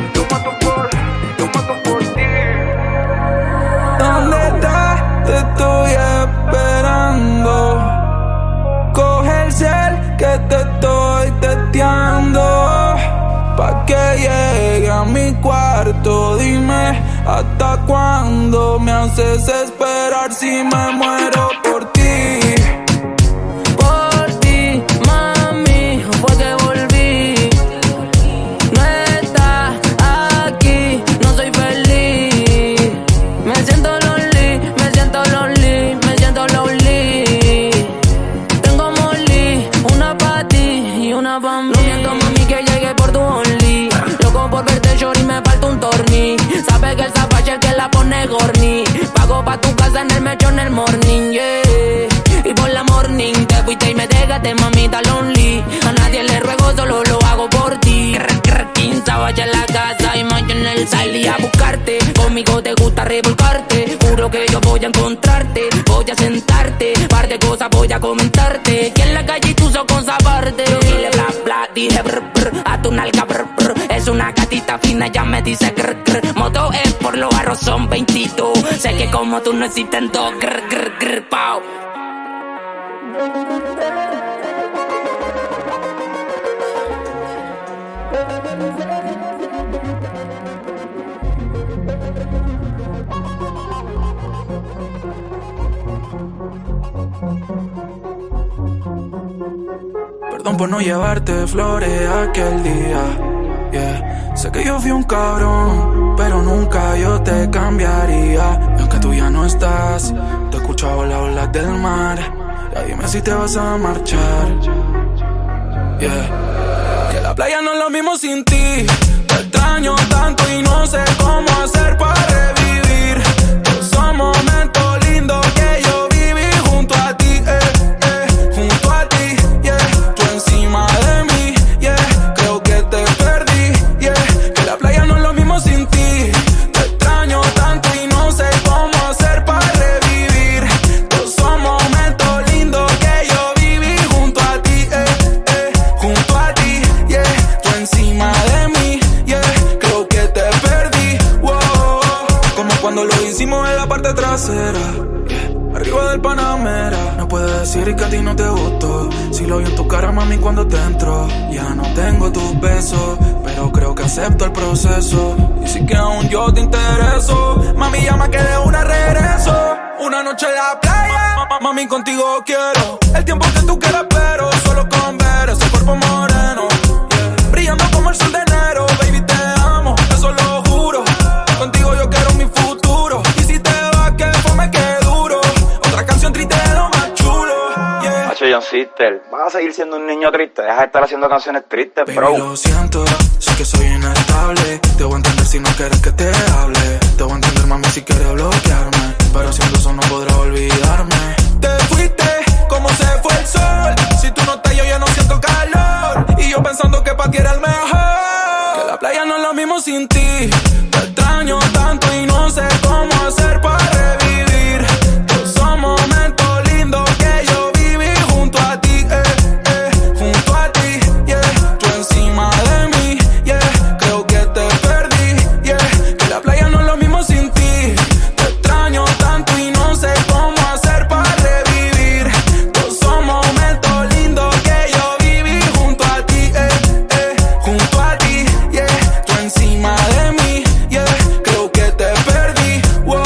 ti. ¿Dónde estás? Te estoy esperando. Coge el cel que te estoy testeando. Pa' que llegue a mi cuarto, dime hasta cuándo me haces esperar si me muero por ti. Por ti, mami, fue que volví. No estás aquí, no soy feliz. Me siento lonely, me siento lonely, me siento lonely. Tengo Molly, una pa' ti y una pa' mí. No miento, mami, que llegué por tu only. Loco por verte, shorty, me falta un torni. Sabes que el zapache el que la pone gorni. Pago pa' tu casa en el mecho en el morning, yeah. Y por la morning te fuiste y me dejaste, mamita lonely. A nadie le ruego, solo lo hago por ti. Zapache en la casa y macho en el side a buscarte. Conmigo te gusta revolcarte. Juro que yo voy a encontrarte. Voy a sentarte, par de cosas voy a comentarte. Que en la calle tú sos cosa aparte. Yo dile bla bla, dije brr brr. A tu nalga brr brr. Es una gatita fina, ya me dice grr grr. Moto es por los arroz son 22. Sé que como tú no existen dos grr grr grr pao. Perdón por no llevarte flores aquel día, yeah. Sé que yo fui un cabrón, pero nunca yo te cambiaría. Y aunque tú ya no estás, te escucho las olas del mar. Ya dime si te vas a marchar, yeah. Que la playa no es lo mismo sin ti. Te extraño tanto y no sé cómo hacer para revivir esos momentos lindos que yo viví junto a ti, junto a ti, yeah. Tú encima de mí, yeah. Creo que te perdí, yeah. acera, arriba del Panamera. No puedes decir que a ti no te gustó. Si lo vi en tu cara, mami, cuando te entró. Ya no tengo tus besos, pero creo que acepto el proceso. Y si que aún yo te intereso, mami, llama que de una regreso. Una noche en la playa, mami, contigo quiero el tiempo que tú quieras, pero solo con ver ese cuerpo moreno, brillando como el sol de enero. Baby, te amo, eso lo juro. Contigo yo quiero mi futuro. Y si te vas, que fome, que duro. Otra canción triste de lo más chulo, yeah. Hacho, John Sister, vas a seguir siendo un niño triste. Deja de estar haciendo canciones tristes, baby, bro. Lo siento, sé que soy inestable. Te voy a entender si no quieres que te hable. Te voy a entender, mami, si quieres bloquearme, pero haciendo eso no podrás olvidarme. Te fuiste como se fue el sol. Si tú no estás, yo ya no siento calor. Y yo pensando que pa' ti era el mejor. Que la playa no es lo mismo sin ti. Te extraño tanto y no sé cómo hacer para revivir esos momentos lindos que yo viví junto a ti, junto a ti, yeah. Tú encima de mí, yeah. Creo que te perdí, yeah. Que la playa no es lo mismo sin ti. Te extraño tanto y no sé cómo hacer para revivir esos momentos lindos que yo viví junto a ti, junto a ti, yeah. Tú encima de mí, yeah. Creo que te perdí, wow.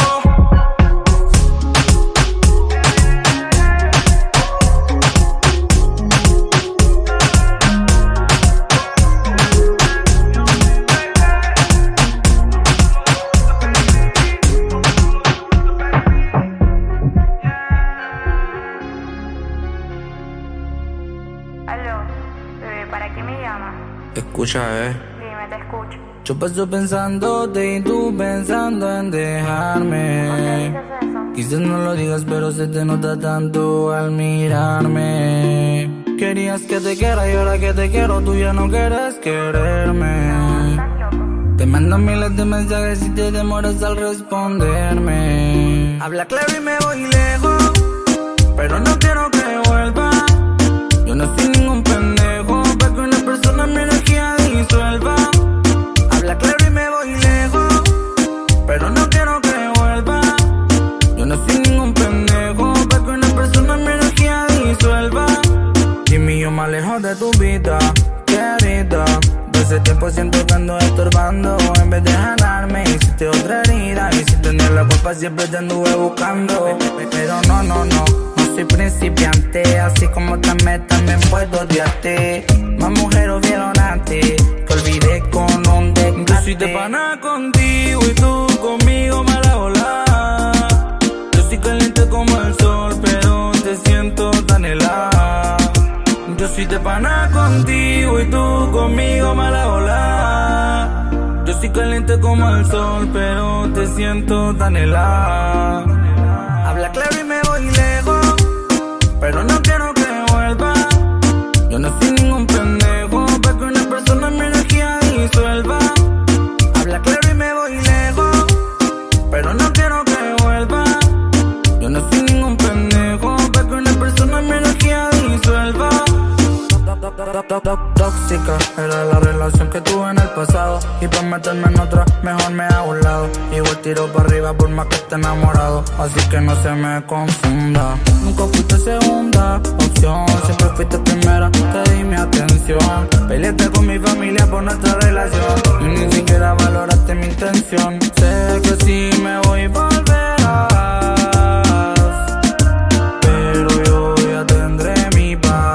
Aló, bebé, ¿para qué me llamas? Escucha, Dime, te escucho. Yo paso pensándote y tú pensando en dejarme. ¿Por qué dices eso? Quizás no lo digas, pero se te nota tanto al mirarme. Querías que te quiera y ahora que te quiero, tú ya no quieres quererme. ¿Estás loco? Te mando miles de mensajes y te demoras al responderme. Habla claro y me voy lejos, pero no quiero que vuelva. Yo no soy ningún pendejo para que una persona mi energía disuelva. Habla claro y me voy lejos, pero no quiero que vuelva. Yo no soy ningún pendejo para que una persona mi energía disuelva. Dime, yo me alejo de tu vida, querida. De ese tiempo siento que ando estorbando. En vez de ganarme hiciste otra herida. Y si tenía la culpa siempre te anduve buscando. Pero no soy principiante. Así como te metas también puedo odiarte. Más mujeres vieron a ti que olvidé con un descarte. Yo soy de pana contigo y tú conmigo me la volás. Yo soy caliente como el sol, pero te siento tan helada. Yo soy de pana contigo y tú conmigo me la volás. Yo soy caliente como el sol, pero te siento tan helada. Habla claro y me voy lejos, pero no quiero que vuelva. Yo no soy ningún pendejo para que una persona mi energía disuelva. Habla claro y me voy lejos, pero no quiero que vuelva. Yo no soy ningún pendejo para que una persona mi energía disuelva. Tóxica era la relación que tuve en el pasado. Y para meterme en otra, mejor me hago un lado. Igual tiro para arriba por más que esté enamorado. Así que no se me confunda. Nunca fuiste segunda opción, siempre fuiste primera. Te di mi atención. Peleaste con mi familia por nuestra relación y ni siquiera valoraste mi intención. Sé que si me voy volverás, pero yo ya tendré mi paz.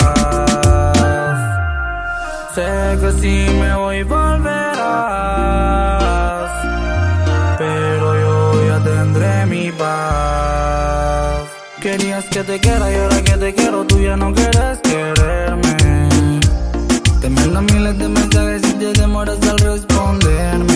Sé que si me voy volverás, pero yo ya tendré mi paz. Querías que te quiera y ahora que te quiero, tú ya no quieres quererme. Te mando miles de mensajes y te demoras al responderme.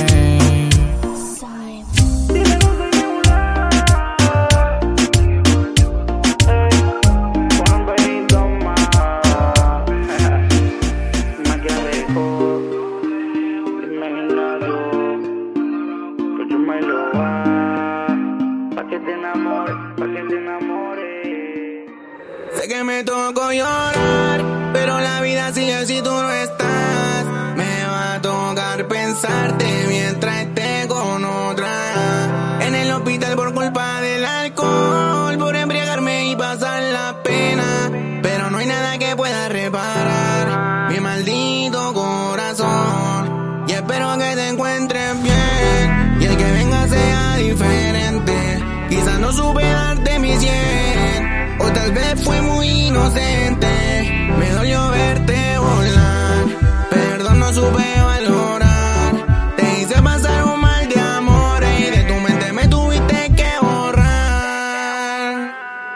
Sé que me tocó llorar, pero la vida sigue si tú no estás. Me va a tocar pensarte mientras esté con otra. En el hospital por culpa de alcohol por embriagarme y pasar la pena, pero no hay nada que pueda reparar mi maldito corazón. Y espero que te encuentres bien y el que venga sea diferente. Quizás no supe darte mi 100, o tal vez fue muy inocente. Me dolió verte volar, perdón, no supe valorar. Te hice pasar un mal de amores y de tu mente me tuviste que borrar.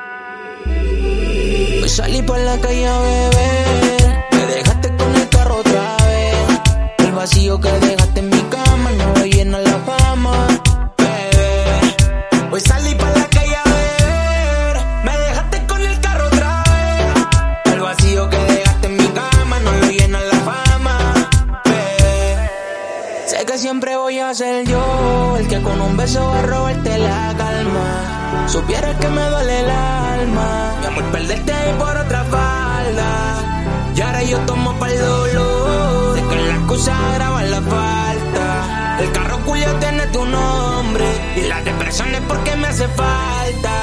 Hoy salí por la calle a beber, me dejaste con el carro otra vez. El vacío que dejaste en mi cama no lo llena la fama, bebé. Hoy salí por la calle a beber, me dejaste con el carro otra vez. El vacío que dejaste en mi cama no lo llena la fama, bebé. Sé que siempre voy a ser yo el que con un beso va a robarte la calma. Supieras que me duele el alma, mi amor, perderte ahí por otra falda. Y ahora yo tomo pa'l dolor, sé que la excusa agrava la falta. El carro cuyo tiene tu nombre y la depresión es porque me hace falta.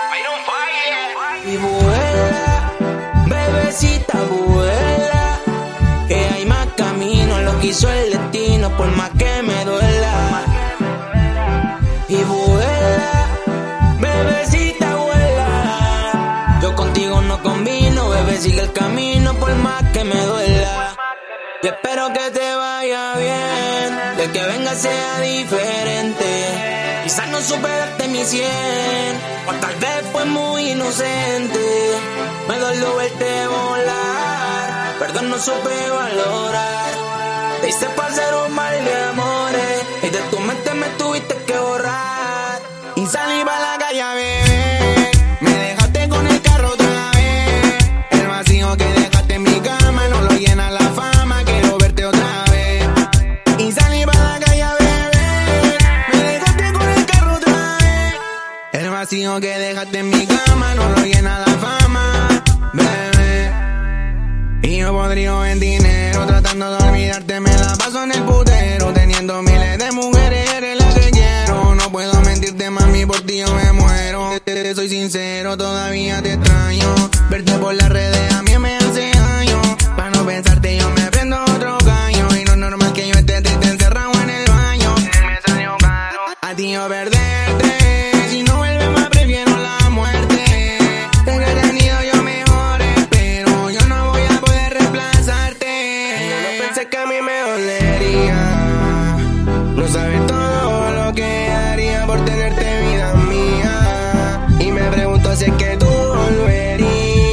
Y vuela, bebecita, vuela, que hay más camino, lo quiso el destino, por más que me duela. Y vuela, bebecita, vuela, yo contigo no combino, bebé, sigue el camino, por más que me duela. Y espero que te vaya bien, de que venga sea diferente. Quizás no supe darte mi 100, o tal vez fue muy inocente. Me dolió verte volar, perdón, no supe valorar. Te hice pasar un mal de amores y de tu mente me tuviste que borrar. Y salí pa' la calle a beber, me dejaste con el carro otra vez. El vacío que dejaste en mi cama no lo llena la fama, quiero verte otra vez. Y salí pa' la calle a beber, me dejaste con el carro otra vez. El vacío que dejaste en mi cama no lo llena la fama, bebé. Y yo podría en dinero tratando de olvidarte, me la paso en el putero, teniendo miles de mujeres, eres la que quiero. No puedo mentirte, mami, por ti yo me muero. Te soy sincero, todavía te extraño. Verte por las redes a mí me hace daño. Para no pensarte yo me prendo otro caño. Y no es normal que yo esté triste encerrado en el baño. Me salió caro a ti yo perderte. Si no vuelve más prefiero la muerte. Te he tenido yo mejores, pero yo no voy a poder reemplazarte. Yo no pensé que a mí me dolería no saber todo lo que haría por tenerte, vida mía. Y me pregunto si es que tú volverías.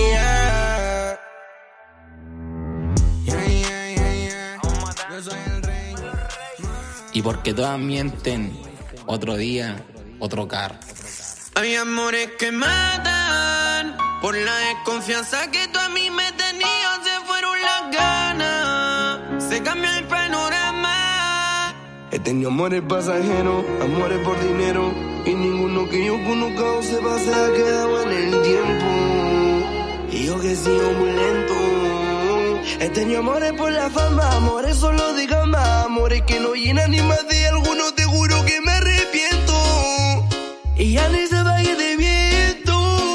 Yo soy el rey. Y porque todas mienten, otro día, otro carro. Hay amores que matan por la desconfianza que tú a mí me tenías. Se fueron las ganas, se cambió el panorama. He tenido amores pasajeros, amores por dinero, y ninguno que yo conozca o sepa se ha quedado en el tiempo. Y yo que sigo muy lento. He tenido amores por la fama, amores solo de gama, amores que no llenan ni más de algunos, te juro que me arrepiento. Y ya ni se vaya de viento.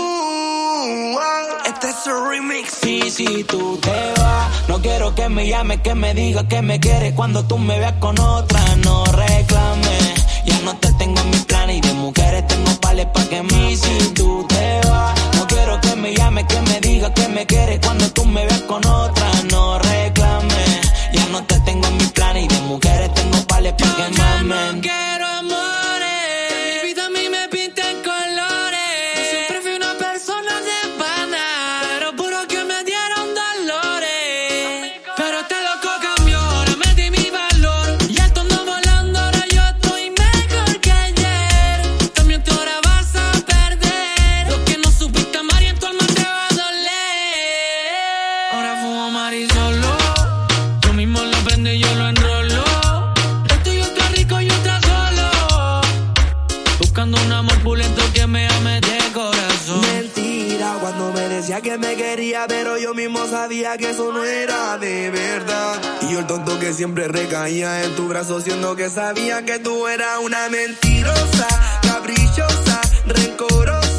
Este es el remix. Y si tú te vas, no quiero que me llames, que me digas que me quieres cuando tú me veas con otra. No reclames, ya no te tengo en mis planes y de mujeres tengo pales pa' que me. Y si tú te vas, no quiero que me llames, que me digas que me quieres cuando tú me veas con otra. No reclames, ya no te tengo en mis planes y de mujeres tengo pales pa' que me amen. No quiero amores, que mi vida a mí me pinta en colores. Yo siempre fui una persona de pana, pero puro que me dieron dolores. Pero este loco cambió, ahora me di mi valor. Y alto ando volando, ahora yo estoy mejor que ayer. También tú ahora vas a perder lo que no supiste amar y en tu alma te va a doler. Ahora fumo Mari solo, yo mismo lo prendo y yo lo enrolo. Estoy otra rico y otra solo, buscando un amor pulento que me ame de corazón. Mentira, cuando me decía que me quería, pero yo mismo sabía que eso no era de verdad. Y yo el tonto que siempre recaía en tu brazo, siendo que sabía que tú eras una mentirosa, caprichosa, rencorosa.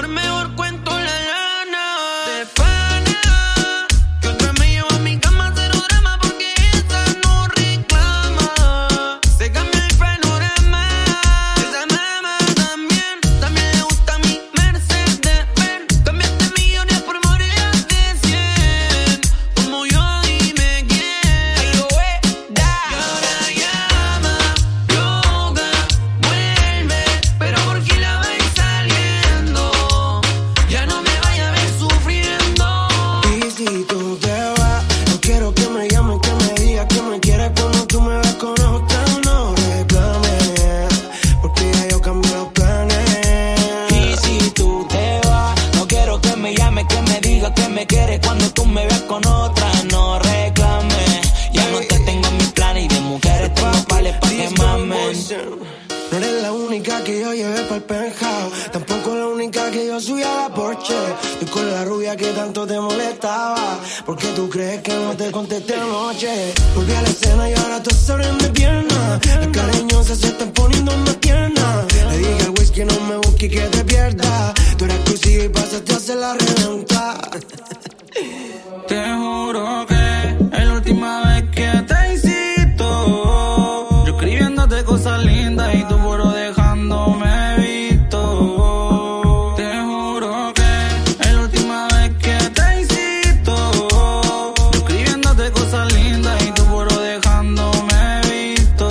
Por mejor cuento la lana. De pana, que otra me lleva a mi cama, cero drama, porque esa no reclama. Se cambia el panorama. Esa mamá también le gusta mi Mercedes Benz. Cambiaste millones por monedas de 100. Como yo, dime quién. Ay, lo da. Y ahora llama, loca, vuelve, pero ¿por qué la vais saliendo? Ya no me vaya a ver sufriendo. Y si tú te vas, no quiero que me llames, que me digas que me quieres cuando tú me ves con otra. No reclames, porque ya yo cambié los planes. Y si tú te vas, no quiero que me llames, que me digas que me quieres cuando tú me veas con otra. No reclames, ya no te tengo en mis planes y de mujeres tengo pales pa' que mamen. No eres la única que yo llevé pa'l penthouse, tampoco la única que yo subí a la Porsche. Estoy con la rubia que tanto te molestaba, porque tú crees que no te contesté anoche. Volví a la escena y ahora tú sobre mi pierna. Las cariñosas se están poniendo más tiernas. Le dije al whisky no me busque que te pierdas. Tú eras exclusiva y pasaste a hacer la reventa. Te juro que es la última vez que te insisto. Yo escribiéndote cosas lindas y tú puro dejándome visto. Te juro que es la última vez que te insisto. Yo escribiéndote cosas lindas y tú puro dejándome visto.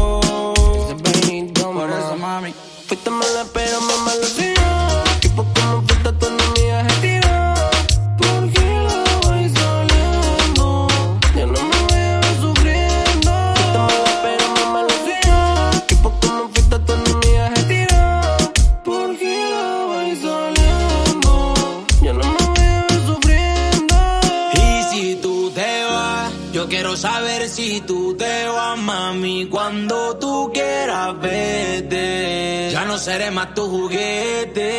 Por eso, mami, Fuiste mala pero mamá lo sigo. Que poco me falta tu enemiga se tiró. ¿Por qué la voy saliendo? Ya no me voy a ver sufriendo. Fuiste mala pero mamá lo sigo. Que poco me falta tu enemiga se tiró. ¿Por qué la voy saliendo? Ya no me voy a ver sufriendo. Y si tú te vas, yo quiero saber si tú te vas, mami, cuando tú quieras vete. Ya no seré más tu juguete.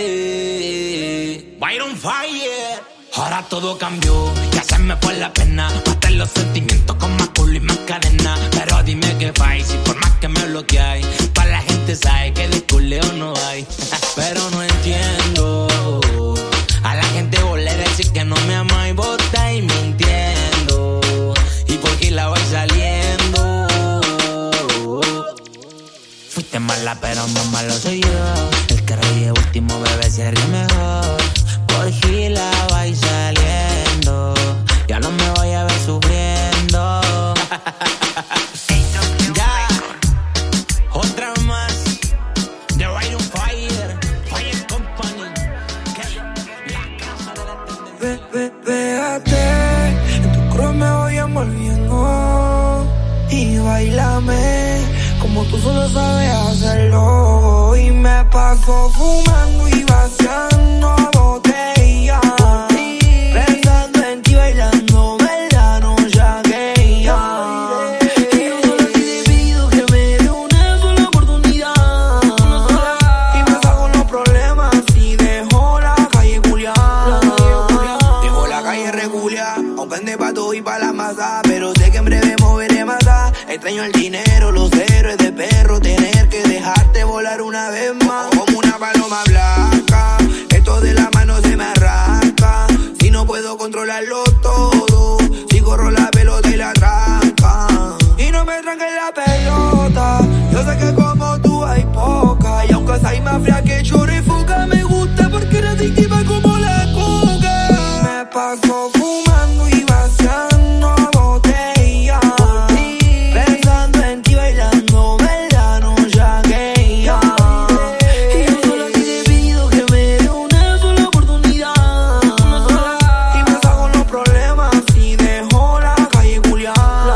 Byron Fire. Ahora todo cambió, ya se me fue la pena. Matar los sentimientos con más culo y más cadena. Pero dime qué fai, si por más que me bloqueáis, para la gente sabe que de culeo no hay. Pero no entiendo, a la gente vos le decís que no me ama y vos estáis mintiendo. ¿Y por qué la vais saliendo? Fuiste mala pero más malo soy yo. El que ríe último bebé se ríe mejor. Por qué la vais saliendo. Ya no me voy a ver sufriendo. Ya, otra más de Byron Fire, Fire Company. Pégate, en tu cruz me voy envolviendo y bailame como tú solo sabes hacerlo. Y me paso fumando y vaciando botellas, pensando en ti bailándome la noche aquella. Y yo solo a ti te pido que me dé una sola oportunidad, y me saco los problemas y dejo la calle culiá. Dejo la calle regular, aunque ande pa' todo y pa' la masa, pero sé que en breve moveré masa. Extraño el dinero, los héroes de perro, tener que dejarte volar una vez más. Como una paloma blanca, esto de la mano se me arranca. Si no puedo controlarlo todo, si corro la pelota y la tranca. Y no me tranquen la pelota, yo sé que como tú hay poca. Y aunque soy más fría que chorro y fuga, me gusta porque eres adictiva como la coca. Me paso fumando y vaciando botellas, pensando en ti bailándome la noche aquella. Y yo solo a ti te pido que me dé una sola oportunidad, y me saco los problemas y dejo la calle culiá.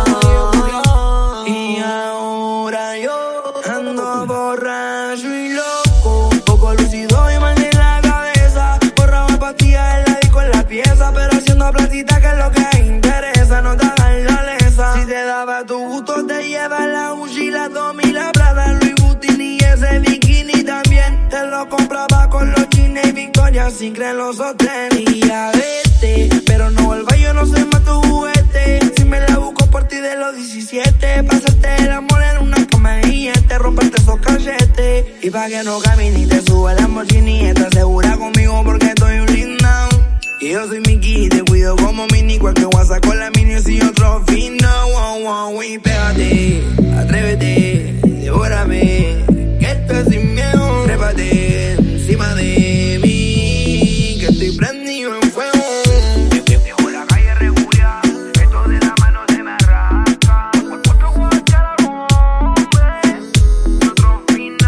Y ahora yo ando borracho y loco, poco lúcido y mal en la cabeza. Borraba pastillas en la disco en la pieza, pero haciendo platita que es lo que interesa. No te hagas la lesa, si te daba tu gusto te lleva la mochila, Tommy, la Prada, Louis Vuitton y ese bikini también. Te lo compraba con los jeans y Victoria sin creer los hoteles. Y a vete, pero no vuelva, yo no soy más tu juguete. Si me la busco por ti de los 17, pasarte el amor en una cama y te romperte esos cachetes. Y pa' que no camine y te sube la Lamborghini. Estás segura conmigo porque estoy un now. Y yo soy Mickey, te cuido como mini. Cualquier WhatsApp con la mini y otro fino. Wow, wow, y pégate, atrévete, devórame, que esto es sin miedo. Trépate encima de mí, que estoy prendido en fuego. Dejo la calle regular, esto de la mano se me arranca. Otro guacha la rompe, otro fino.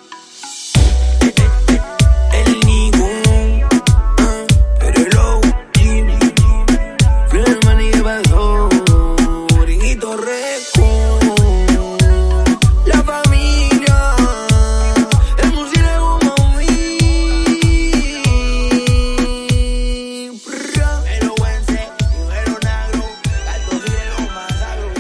El ningún, pero el OG, Flor Mani que pasó, Origuito Reco, la familia, el murciélago Maui, el Owense, el Onagro, Gato Cielo Masagro.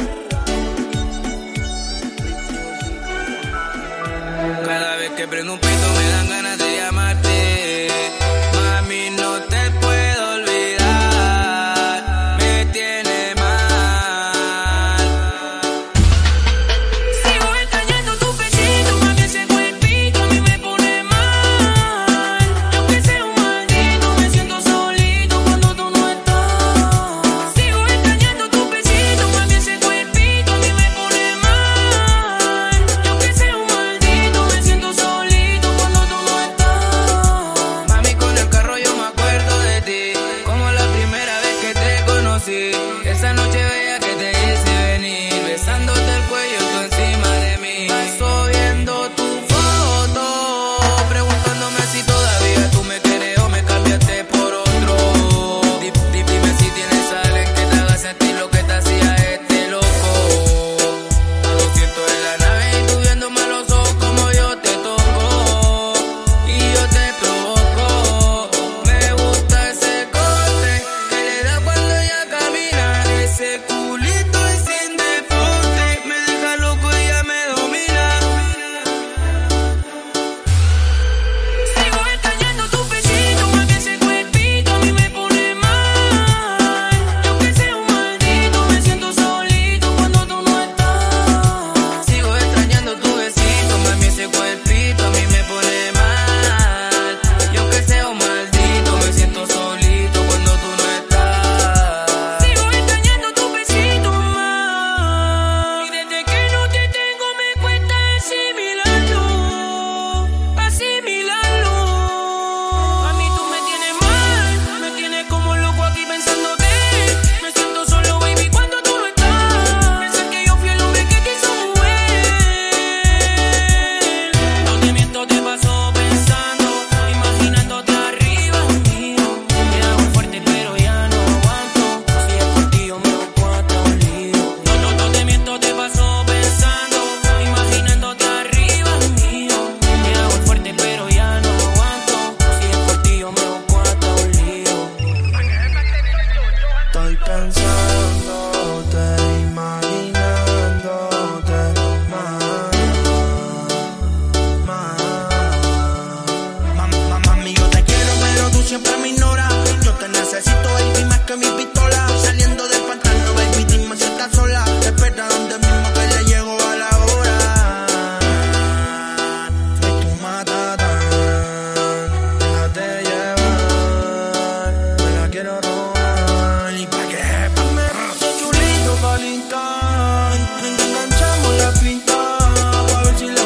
Cada vez que prendo un pito me dan ganas de llamarte. Mami, no te puedo olvidar. Me tiene mal. Sigo extrañando tu pechito, mami, ese cuerpito a mí me pone mal. Yo que sea un maldito, me siento solito cuando tú no estás. Sigo extrañando tu pechito, mami, ese cuerpito a mí me pone mal. Yo que sea un maldito, me siento solito cuando tú no estás. Mami, con el carro yo me acuerdo de ti, como la primera vez que te conocí. Esa noche bella que te hice venir, besándote el cuello tú encima de mí. Paso viendo tu foto, preguntándome si todavía tú me quieres o me cambiaste por otro. Dime si tienes alguien que te haga sentir lo que te hacía este loco. A 200 en la nave y tú viéndome a los ojos como yo te toco. Y yo te provoco. Me gusta ese corte que le da cuando ella camina. Ese culito y sin deporte me deja loco y ella me domina. Sigo extrañando tu pechito, mami, ese cuerpito a mí me pone mal. Yo que sea un maldito, me siento solito cuando tú no estás. Sigo extrañando tu besito, mami, ese cuerpito a mí me pone mal. Y aunque sea un maldito, me siento solito cuando tú no estás. Sigo extrañando tu besito más. Y desde que no te tengo me cuesta asimilarlo, asimilarlo. A mí tú me tienes mal, me tienes como loco aquí pensándote. Me siento solo, baby, cuando tú no estás. Pensar que yo fui el hombre que quiso mujer. No te miento, te paso pensando, imaginándote arriba mío. Me hago fuerte pero ya no aguanto. Si es por ti yo me busco hasta un lío. No te miento, te paso pensando, imaginándote arriba mío. Me hago fuerte pero ya no aguanto. Si es por ti yo me busco hasta un lío. Estoy pensándote, imaginándote Mami, yo te quiero, pero tú siempre me ignoras. Yo te necesito, baby, más que mi pistola. Saliendo del pantano, baby, dime si estás sola. Te espera donde mismo que le llego a la hora. Soy tu matatán, déjate llevar. Me la quiero robar. ¿Y pa' qué? Pa' me soy chulito pa'l instante. Enganchamos la pinta pa' ver si lo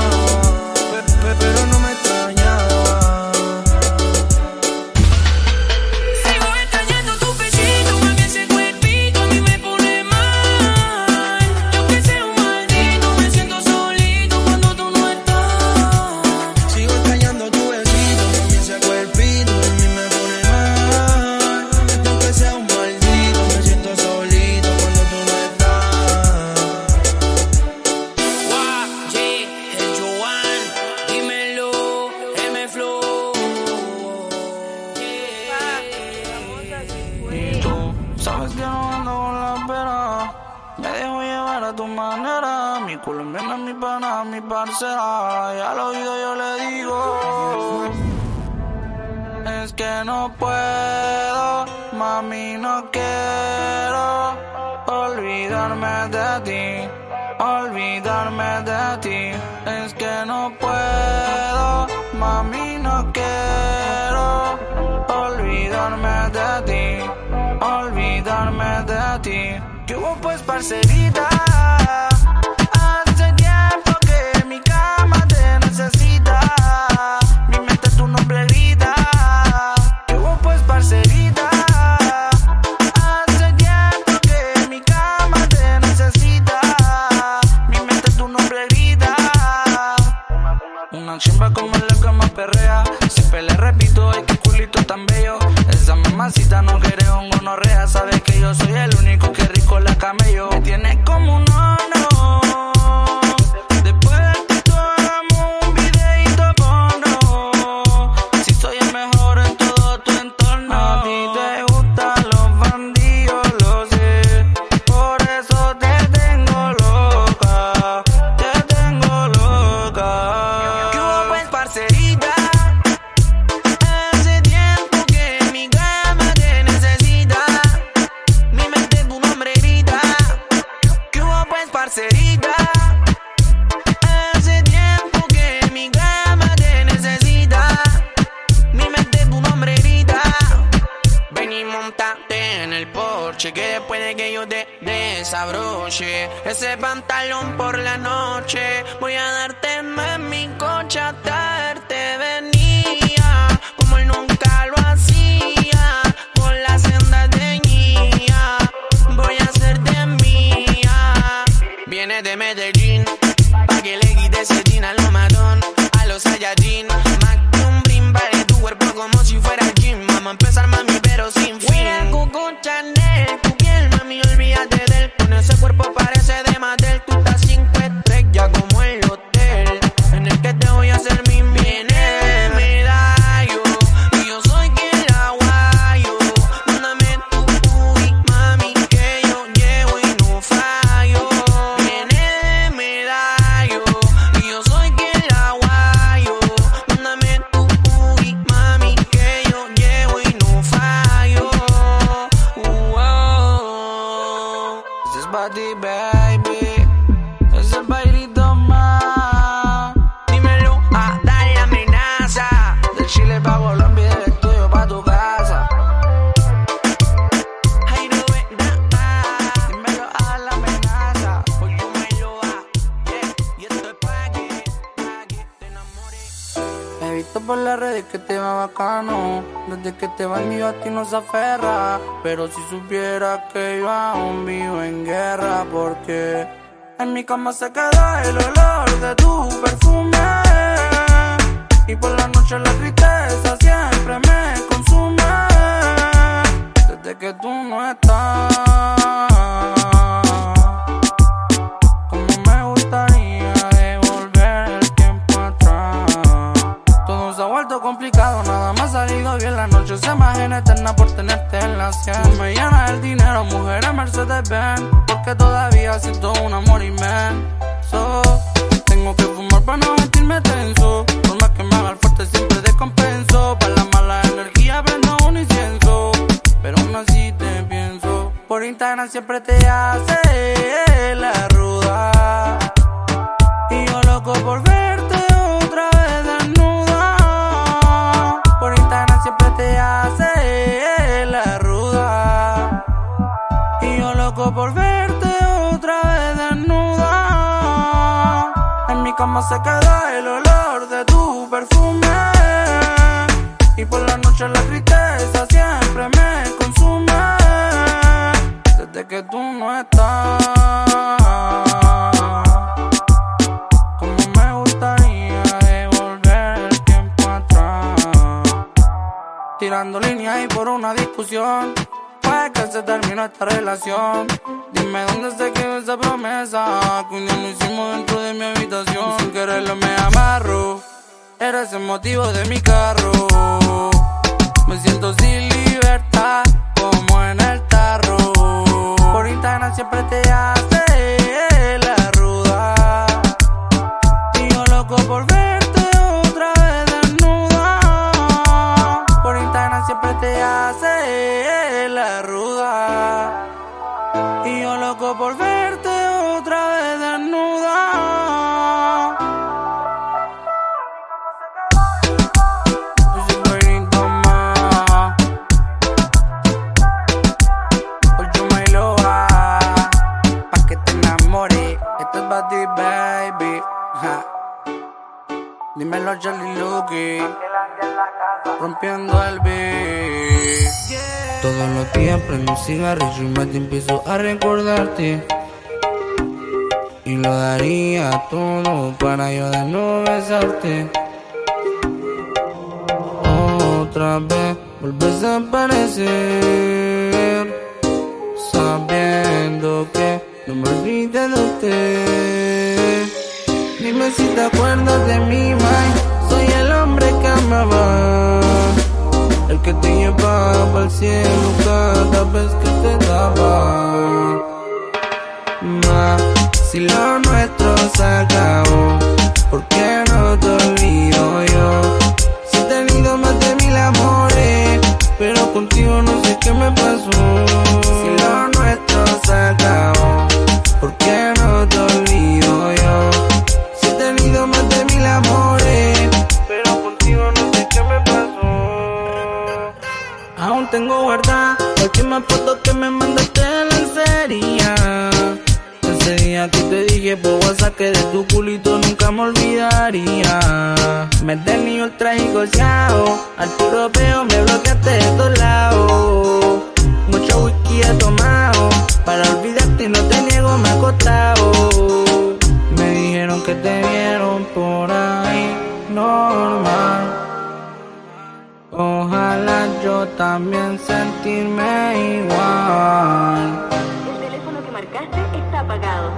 pero no me extrañaba. Sigo extrañando tu pechito, mami, ese cuerpito a mí me pone mal. Yo que sea un maldito, me siento solito cuando tú no estás. Sigo extrañando tu besito, mami, ese cuerpito a mí me pone mal. Y aunque sea un maldito, me siento solito cuando tú no estás. J, el Joan, dímelo, M-Flow. Y tú sabes que no ando con la pera. Me dejo llevar a tu manera. Mi colombiana, mi pana, mi parcera. Y al oído yo le digo: es que no puedo, mami, no quiero olvidarme de ti. olvidarme de ti. Es que no puedo, mami, no quiero olvidarme de ti, olvidarme de ti. ¿Qué hubo pues, parcerita? Hace tiempo que mi cama te necesita, mi mente tu nombre grita. ¿Qué hubo pues, parcerita? Hace tiempo que mi cama te necesita, mi mente tu nombre grita. Una chimba como la que más perrea, siempre le repito, ay, qué culito tan bello. Esa mamacita no quiere un gonorrea, sabe que yo soy el único que rico la camello. Me tiene como un no. Después de todo hagamos un videito porno. Si soy el mejor en todo tu entorno. A ti te gustan los bandidos, lo sé. Por eso te tengo loca, te tengo loca. ¿Qué hubo pues, parcerita? Hace tiempo que mi cama te necesita, mi mente tu nombre grita. ¿Qué hubo pues, parcerita? Hace tiempo que mi cama te necesita, mi mente tu nombre grita. Ven y montate en el porche, que después de que yo te desabroche ese pantalón por la noche, voy a darte más mi concha, darte venía como él nunca lo hacía, por la senda teñía, voy a hacerte mía. Viene de Medellín, pa' que le quite ese jean a lo matón, a los Saiyajin. Más que un brimba de tu cuerpo como si fuera el gym. Vamos a empezar, mami, pero sin fin. Huele a Coco Chanel, tu piel, mami, olvídate de él. Con ese cuerpo parece de Mattel. Tú estás 5 estrellas como el hotel en el que te voy a hacer mi viene medallo, y yo soy quien la guayo. Mándame tu booty, mami, que yo llevo y no fallo. Viene medallo, y yo soy quien la guayo. Mándame tu booty, mami, que yo llevo y no fallo. This is Buddy, baby. Es el bailito más. Dímelo, dale la amenaza. Del Chile pa' Colombia y del estudio pa' tu casa. Ay, no verdad. Dímelo, la amenaza. Pues yo me lo yeah. Y esto es pa' que te enamores. He visto por las redes que te va bacano. Desde que te va el mío a ti no se aferra. Pero si supiera que yo aún vivo en guerra, porque en mi cama se queda el olor de tu perfume, y por la noche la tristeza siempre me consume. Desde que tú no estás, como me gustaría devolver el tiempo atrás. Todo se ha vuelto complicado, nada más ha salido bien. La noche se imagina eterna por tenerte en la sien. Tú me llenas el dinero, mujeres Mercedes-Benz, porque todavía siento un amor inmenso. Tengo que fumar para no sentirme tenso, por más que me haga el fuerte siempre descompenso. Para la mala energía prendo un incienso, pero aún así te pienso. Por Instagram siempre te hace la ruda, y yo loco por verte otra vez desnuda. Por Instagram siempre te hace la ruda, y yo loco por verte otra vez desnuda. En mi cama se queda el olor de tu perfume, y por la noche la tristeza siempre me consume. Desde que tú no estás, como me gustaría devolver el tiempo atrás. Tirando líneas y por una discusión fue que se terminó esta relación. Dime dónde se quedó esa promesa que un día no hicimos dentro de mi habitación. Sin quererlo me amarro, eres el motivo de mi carro. Me siento sin libertad como en el tarro. Por Instagram siempre te hace la ruda, y yo loco por verte otra vez desnuda. Por Instagram siempre te hace la ruda, y yo loco por verte otra vez desnuda. los Charlie Lucky, rompiendo el beat. Todos los días prendo un cigarrillo y me empiezo a recordarte. Y lo daría todo para yo de nuevo besarte. Otra vez vuelves a aparecer, sabiendo que no me olvides de usted. Dime si te acuerdas de mí, Mike. Soy el hombre que amaba, el que te llevaba al cielo cada vez que te daba. Si lo nuestro se acabó, ¿por qué no te olvido yo? Si he tenido más de 1000 amores, pero contigo no sé qué me pasó. Si lo nuestro se acabó, ¿por qué no te olvido yo? Si he tenido más de 1000 amores, pero contigo no sé qué me pasó. Aún tengo guardada la última foto que me mandaste en lencería. Ese día que te dije por WhatsApp que de tu culito nunca me olvidaría. Me tenía el trágico ciao, al puro peo me bloqueaste de todos lados. Mucho whisky he tomado, para olvidarte y no te niego me he acostado. Me dijeron que te vieron por ahí, normal. Ojalá yo también sentirme igual. Apagado.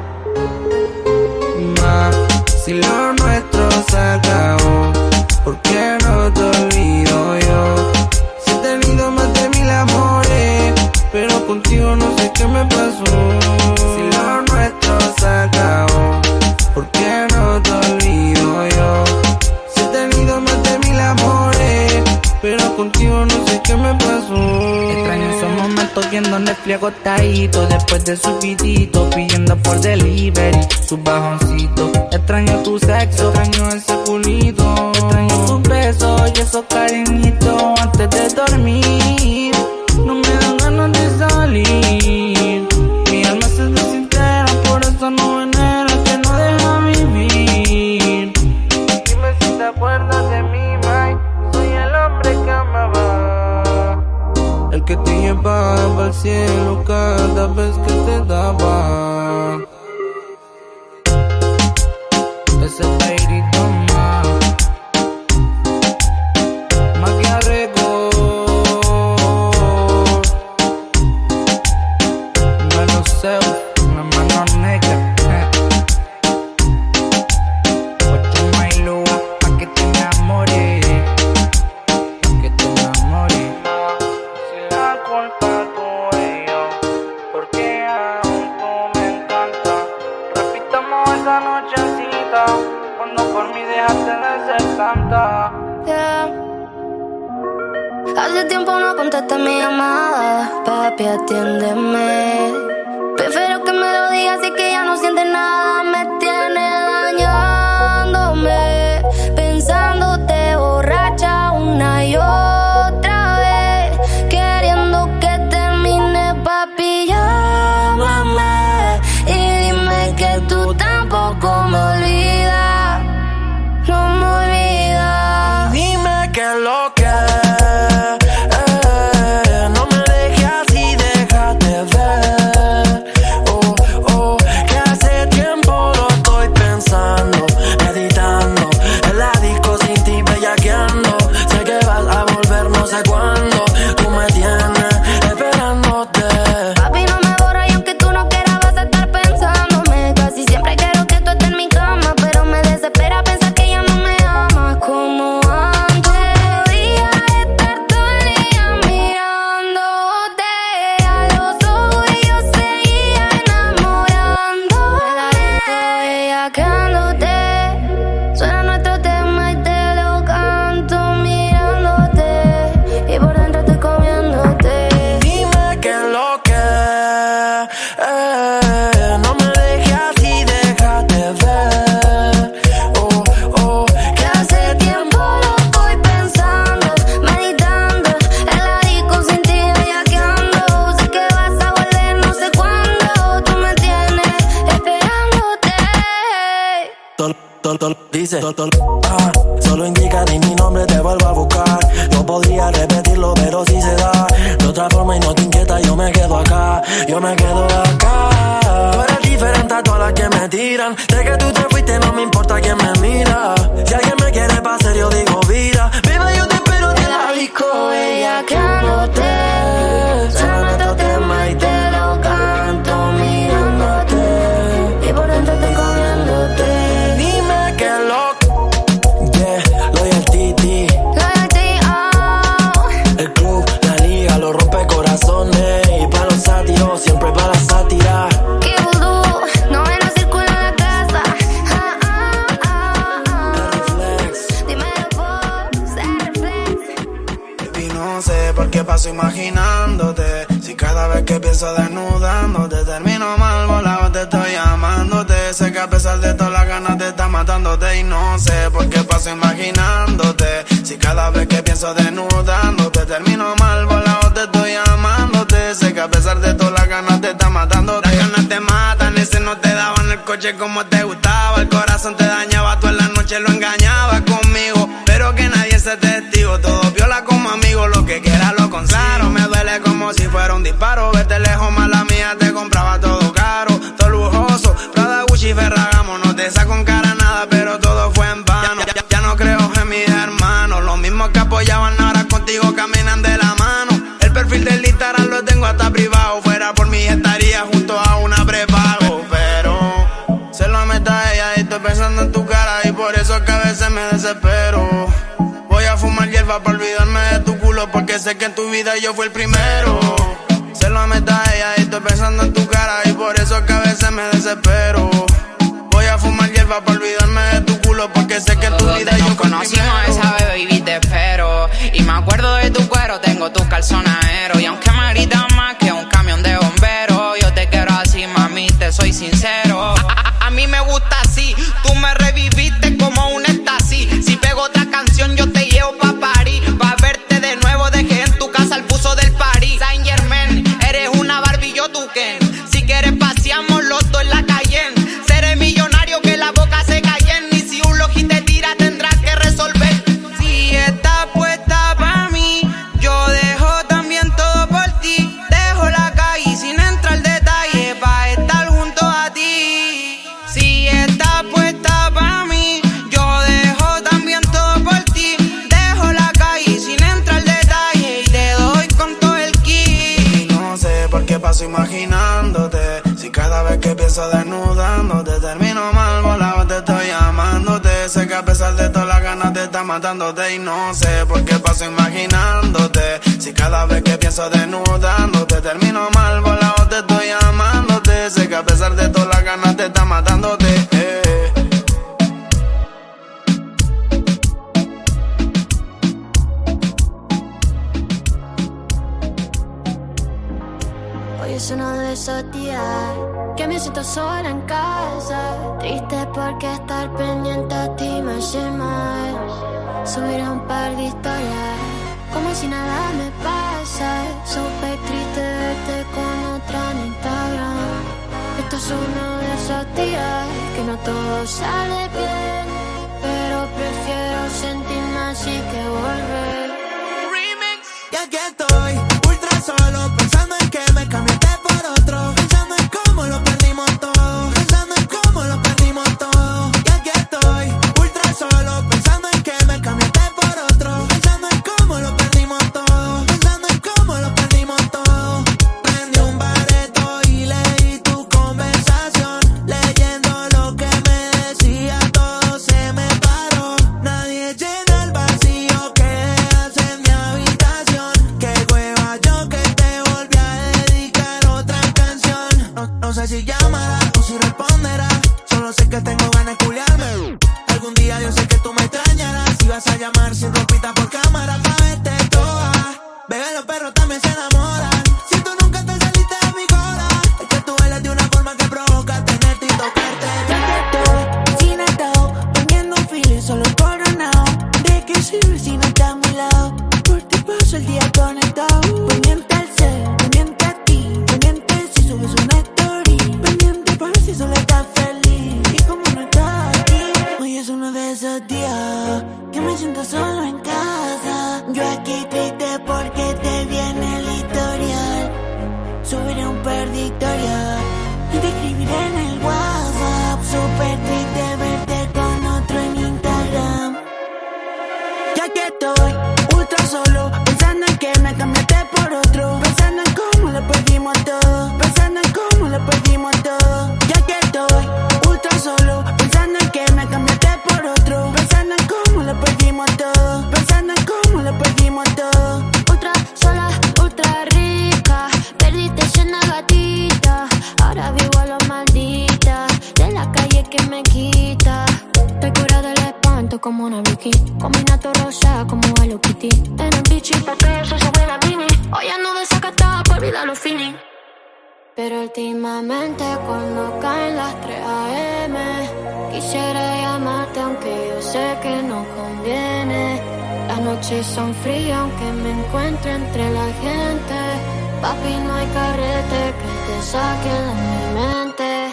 Si lo nuestro se acabó, ¿por qué no te olvido yo? Si he tenido más de 1000 amores, pero contigo no sé qué me pasó. Si lo nuestro se acabó, ¿por qué no te olvido yo? Si he tenido más de 1000 amores, pero contigo no sé qué me pasó. Extraño esos momentos viendo Netflix acostadito, después de su pitito, pidiendo por delivery su bajoncito. Extraño tu sexo, extraño ese culito, extraño tus besos y esos cariñitos antes de dormir. No me dan ganas de salir, mi alma se desintegra, por eso no venera que no deja vivir. Dime si te acuerdas de mí, Mike. Soy el hombre que amaba, el que te llevaba al cielo cada vez que te daba. Ese peirito más que arregó. No lo sé, una mano negra. Ocho mailúa pa' que te enamores, que te enamores. Si la culpa tuve yo, porque aún tú me encantas. Repitamos esa nochecita, cuando por mí dejaste de ser santa. Hace tiempo no contestas mi llamada, papi, atiéndeme. Prefiero que me lo digas y que ya no sientes nada. Me tiene dañándome, pensándote borracha una y otra vez, queriendo que termine, papi, llámame y dime que tú tampoco me olvidas, no me olvidas. Dime que lo que no me dejes así, déjate ver. Que hace tiempo lo estoy pensando, meditando en la disco sin ti bellaqueando. Sé que vas a volver no sé cuándo, tú me tienes esperándote. Papi, no me borras y aunque tú no quieras vas a estar pensándome. Casi siempre quiero que tú estés en mi cama, pero me desespera pensar que ya no me amas como antes. Podría estar todo el día mirándote a los ojos y yo seguía enamorando. Bellaqueándote, suena nuestro tema y te lo canto mirándote, y por dentro estoy comiéndote. Dime que lo que no me dejes así, déjate ver. Que hace tiempo lo estoy pensando, meditando en la disco sin ti bellaqueando. Sé que vas a volver no sé cuándo, tú me tienes esperándote. Dice, solo indica de mi nombre te vuelvo a buscar. No podría repetirlo, pero si se da de otra forma y no te inquieta, yo me quedo acá. Yo me quedo acá. Tú eres diferente a todas las que me tiran. De que tú te fuiste no me importa quién me mira. Si alguien me quiere pa' ser yo digo vida. Viva yo te espero en la disco. Ella cándote, sonando tu tema y te lo canto mirándote. Y por dentro estoy comiéndote. Dime que loco. Yeah, Loyalty. El club, la liga, lo rompe corazones. Y para los sátiros, siempre para la sátira. Que vudú, no ven a circular en la casa. Dímelo vos, reflex. Baby, no sé por qué paso imaginándote. Si cada vez que pienso desnudándote termino mal volado, te estoy amándote. Sé que a pesar de todas las ganas te está matándote. Y no sé por qué paso imaginándote. Si cada vez que pienso desnudándote termino mal volado, te estoy amándote. Sé que a pesar de todas las ganas te está matándote. Las ganas te matan, ese no te daban el coche como te gustaba. El corazón te dañaba, tú en la noche lo engañabas conmigo. Pero que nadie se testigo, todo viola como amigo. Lo que quiera lo consigo. Claro, me duele como si fuera un disparo. Vete lejos, mala mía, te compraba todo caro, todo lujoso, Prada, Gucci, Ferragamo. No te saco en cara nada, pero todo fue en vano. Ya no creo en mis hermanos. Los mismos que apoyaban ahora contigo caminan de la mano. El perfil del Instagram lo tengo hasta privado. Fuera por mí estaría junto a una prepago. Pero se lo meta a ella y estoy pensando en tu cara. Y por eso es que a veces me desespero. Voy a fumar hierba para olvidarme de tu culo, porque sé que en tu vida yo fui el primero. Se lo meta a ella y estoy pensando en tu cara. Y por eso es que a veces me desespero. Voy a fumar hierba para olvidarme de tu culo, porque sé que en tu vida yo fui el conocimos primero. esa bebé y te espero. Y me acuerdo de tu cuero, tengo tus calzoneros. Y aunque me gritas más que un camión de bomberos, yo te quiero así, mami, te soy sincero. A mí me gusta así, tú me reviviste como un éxtasis. Si pego otra canción yo te llevo pa' París. Pa' verte de nuevo, dejé en tu casa el buzo del París. Saint Germain, eres una Barbie, yo tu Ken. Si quieres paseamos los dos en la calle. Seré millonario que la boca se callen. Y si un logi te tira tendrás que resolver. Si estás puesta pa' mí, yo dejo también todo por ti. Dejo la calle sin entrar al detalle pa' estar junto a ti. Si estás puesta pa' mí, yo dejo también todo por ti. Dejo la calle sin entrar al detalle y te doy con todo el kit. Y no sé por qué paso imaginándote. Si cada vez que pienso desnudándote termino mal volado, te estoy amándote. Sé que a pesar de todas las ganas te está matándote. Y no sé por qué paso imaginándote. Si cada vez que pienso desnudándote termino mal volado, te estoy amándote. Sé que a pesar de todas las ganas te está matándote. Hoy es uno de esos días que me siento sola en casa. Triste porque estar pendiente a ti me hace mal. Subir un par de historias como si nada me pasa. Súper triste verte con otra en Instagram. Esto es uno de esos días que no todo sale bien, pero prefiero sentirme así que volver. Y aquí estoy, ultra solo, pensando en que me cambiaste por otro. Pensando en cómo lo perdimos todo. Pensando en cómo lo perdimos todo. Y aquí estoy, ultra solo, pensando en que me cambiaste por otro. Pensando en cómo lo perdimos todo. Pensando en cómo lo perdimos todo. Prendí un bareto y leí tu conversación. Leyendo lo que me decía, todo se me paró. Nadie llena el vacío que dejas en mi habitación. Qué hueva yo que te volví a dedicar otra canción. No sé si llamará o si responderá. Solo sé que tengo ganas de culiarme. Algún día yo sé que tú me extrañarás. Si vas a llamar sin ropita por cámara pa' verte toda. Bebé, los perros también se enamoran. Si tú nunca te saliste de mi cora, es que tú bailas de una forma que provoca tenerte y tocarte. Sin atado, poniendo un feeling solo coronado. ¿De qué sirve si no estás a mi lado? Por ti paso el día conectado. Pendiente al ser, pendiente a ti, pendiente si subes una story. Pendiente un perditorio y te escribiré en el WhatsApp. Súper triste verte con otro en Instagram. Ya que estoy ultra solo, pensando en que me cambiaste por otro, pensando en cómo lo perdimos todo, pensando en cómo lo perdimos todo. Ya que estoy ultra solo, pensando en que me cambiaste por otro, pensando en cómo lo perdimos todo, pensando en cómo lo perdimos todo. Ultra sola, ultra rica, perdiste llena gatita. Ahora vivo a lo maldita, de la calle que me quita. Te cura del espanto como una Vicky, combina tu rosa como Hello Kitty. En el bichi porque eso se buena mini. Hoy ando desacatada por olvidar los feeling. Pero últimamente cuando caen las 3 AM quisiera llamarte aunque yo sé que no conviene. Las noches son frías aunque me encuentre entre la gente. Papi, no hay carrete que te saque de mi mente.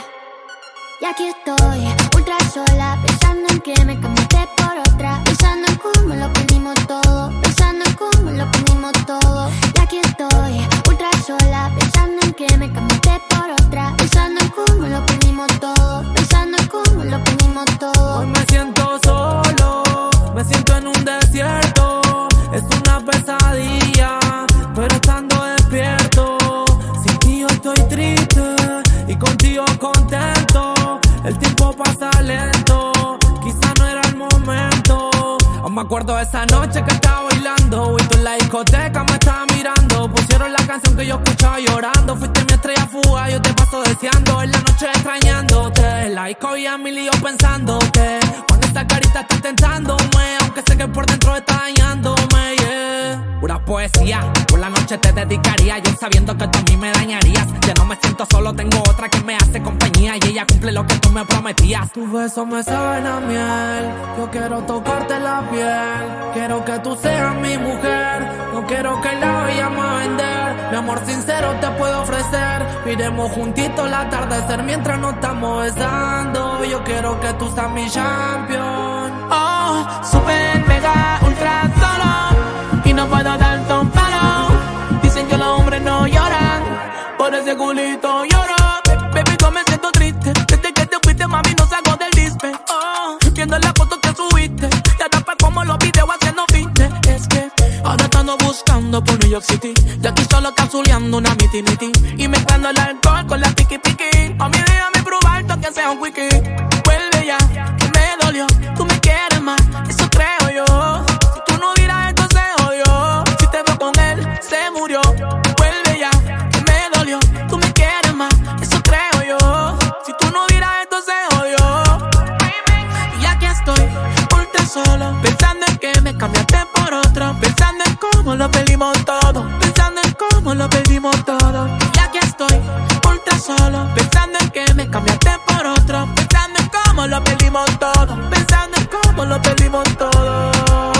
Y aquí estoy, ultra sola, pensando en que me cambiaste por otra, pensando en cómo lo perdimos todo, pensando en cómo lo perdimos todo. Y aquí estoy, ultra sola, pensando en que me cambiaste por otra, pensando en cómo lo perdimos todo, pensando en cómo lo perdimos todo. Hoy me siento solo, me siento en un desierto, es una pesadilla, pero estando despierto. Sin ti yo estoy triste y contigo contento. El tiempo pasa lento, quizá no era el momento. Aún me acuerdo de esa noche que estaba bailando y tú en la discoteca me estabas mirando. Pusieron la canción que yo escuchaba llorando. Fuiste mi estrella fuga, yo te paso deseando. En la noche extrañándote, la disco y a mi lío pensándote. Cuando esa carita está tentándome, aunque sé que por dentro está dañándome, yeah. Pura poesía, por la noche te dedicaría, yo sabiendo que tú a mí me dañarías. Ya no me siento solo, tengo otra que me hace compañía y ella cumple lo que tú me prometías. Tus besos me saben a miel, yo quiero tocarte la piel. Quiero que tú seas mi mujer, no quiero que la vayamos a vender. Mi amor sincero te puedo ofrecer, iremos juntitos el atardecer mientras nos estamos besando. Yo quiero que tú seas mi champion. Oh, super mega ultra solo y no puedo darte un palo. Dicen que los hombres no lloran, por ese culito lloro. Baby, yo me siento triste, desde que te fuiste mami no salgo del dispe. Oh, viendo las fotos que subiste, te tapas como los videos haciendo fitness. Es que ahora estando buscando por New York City, y aquí solo cazuleando una miti-miti y mezclando el alcohol con la piqui-piqui. A mí déjame probarte aunque sea un quickie. Vuelve ya, que me dolió, tú me quieres más, eso creo yo. Si tú no hubieras esto se jodió, si te veo con él se murió. Vuelve ya, que me dolió, tú me quieres más, eso creo yo. Si tú no hubieras esto se jodió. Y aquí estoy, ultra solo, pensando en que me cambiaste por otro, pensando en cómo lo perdimos todo, pensando en cómo lo perdimos todo. Y aquí estoy, ultra solo, pensando en que me cambiaste por otro, pensando en cómo lo perdimos todo, pensando en cómo lo perdimos todo.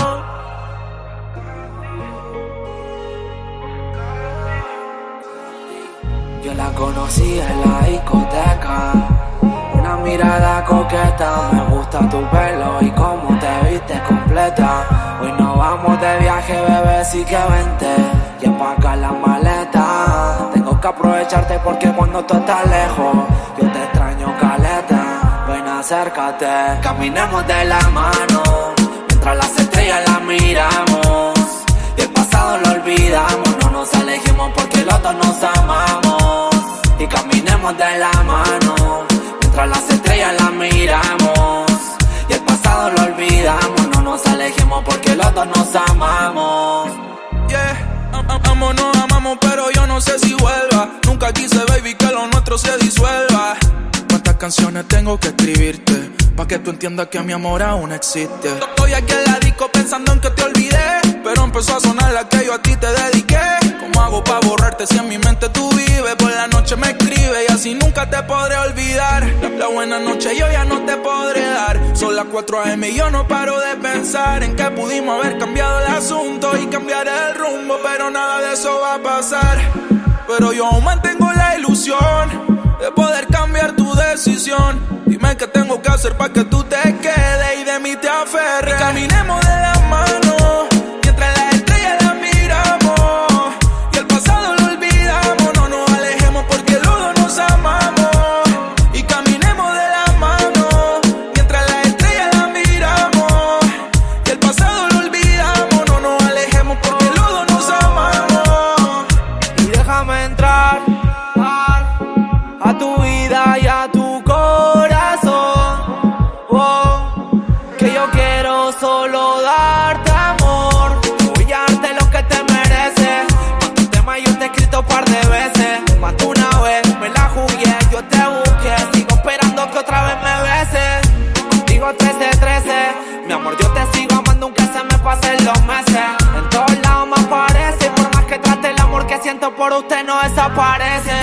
Yo la conocí en la discoteca, una mirada coqueta. Me gusta tu pelo y cómo te viste completa. Hoy nos vamos de viaje, bebé, sí que vente y empaca la maleta. Tengo que aprovecharte porque cuando tú estás lejos yo te extraño caleta. Ven, acércate, caminemos de la mano mientras las estrellas las miramos. Y el pasado lo olvidamos, no nos alejemos porque los dos nos amamos. Y caminemos de la mano mientras las estrellas las miramos. Y el pasado lo olvidamos, no nos alejemos porque los dos nos amamos. Yeah, amamos, nos amamos, pero yo no sé si vuelva. Nunca quise, baby, que lo nuestro se disuelva. ¿Cuántas canciones tengo que escribirte pa' que tú entiendas que mi amor aún existe? Estoy aquí en la disco pensando en que te olvidé, pero empezó a sonar la que yo a ti te dediqué. ¿Cómo hago pa' borrarte si en mi mente tú vives? Por la noche me escribe y así nunca te podré olvidar. La buena noche yo ya no te podré dar. Son las 4 AM y yo no paro de pensar en que pudimos haber cambiado el asunto y cambiar el rumbo, pero nada de eso va a pasar. Pero yo aún mantengo la ilusión de poder cambiar tu decisión. Dime qué tengo que hacer para que tú te quedes y de mí te aferres. Y caminemos de la mano mientras las estrellas las miramos. Y el pasado lo olvidamos, no nos alejemos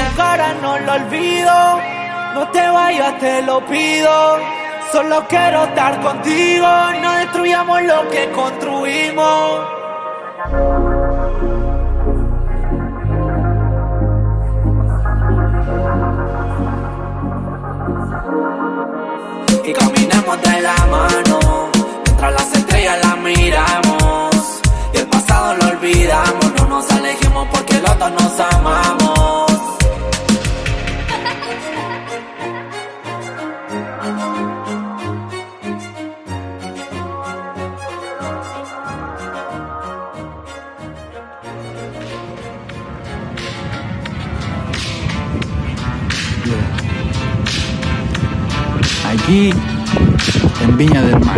tu cara no lo olvido. No te vayas, te lo pido. Solo quiero estar contigo. No destruyamos lo que construimos. Y caminemos de la mano, mientras las estrellas las miramos. Y el pasado lo olvidamos, no nos alejemos porque los dos nos amamos. Aquí, en Viña del Mar,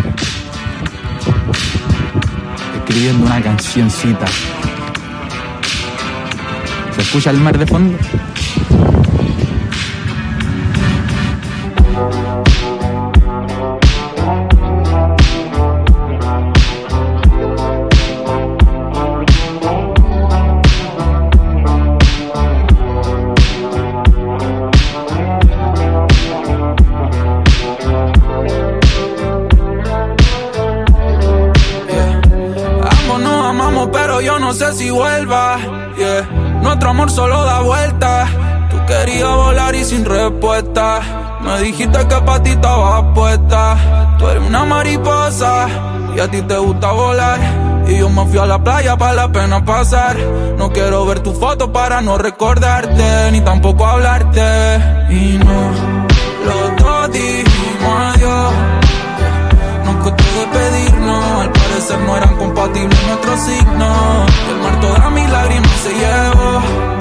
escribiendo una cancioncita. ¿Se escucha el mar de fondo? No sé si vuelva, yeah. Nuestro amor solo da vueltas. Tú querías volar y sin respuesta me dijiste que pa' ti estaba puesta. Tú eres una mariposa y a ti te gusta volar. Y yo me fui a la playa para la pena pasar. No quiero ver tu foto para no recordarte, ni tampoco hablarte. Y no, los dos dijimos adiós. Nos costó despedirnos, al parecer no eran compatibles nuestros signos. Y el mar todas mis lágrimas se llevó.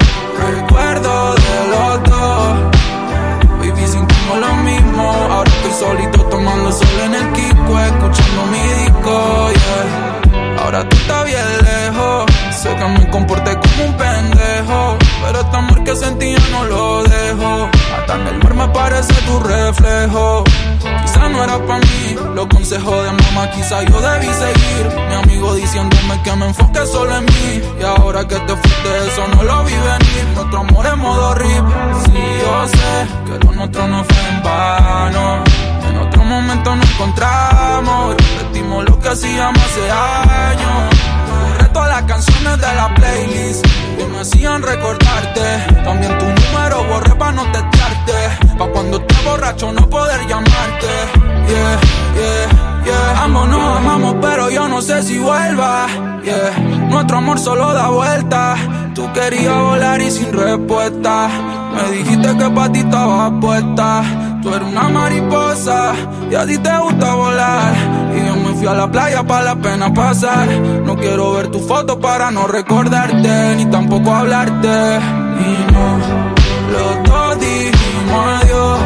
Recuerdo de los dos. Baby, sentimos lo mismo. Ahora estoy solito tomando sol en el Kiko, escuchando mi disco, yeah. Ahora tú estás bien lejos. Sé que me comporté como un pendejo, pero este amor que sentía no lo dejo. Hasta en el mar me parece tu reflejo. Quizá no era pa' mí, los consejos de mamá quizá yo debí seguir. Mi amigo diciéndome que me enfoque solo en mí. Y ahora que te fuiste eso no lo vi venir. Nuestro amor es modo RIP. Sí, yo sé que lo nuestro no fue en vano. En otro momento nos encontramos y repetimos lo que hacíamos hace años. Borré todas las canciones de la playlist y me hacían recordarte. También tu número borré pa' no testearte, pa' cuando esté borracho no poder llamarte. Yeah, yeah, yeah. Ambos nos amamos pero yo no sé si vuelva, yeah. Nuestro amor solo da vueltas. Tú querías volar y sin respuesta me dijiste que pa' ti estaba puesta. Tú eres una mariposa y a ti te gusta volar. Y yo me fui a la playa pa' la pena pasar. No quiero ver tu foto para no recordarte, ni tampoco hablarte. Y no, los dos dijimos adiós.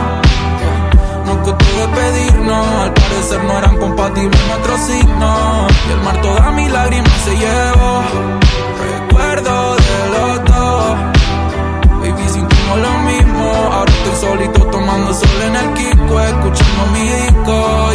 Nos costó despedirnos, al parecer no eran compatibles nuestros signos. Y el mar todas mis lágrimas se llevó. Recuerdo de los dos. Baby, sentimos lo mismo. Ahora estoy solito tomando sol en el Kiko, escuchando mi disco,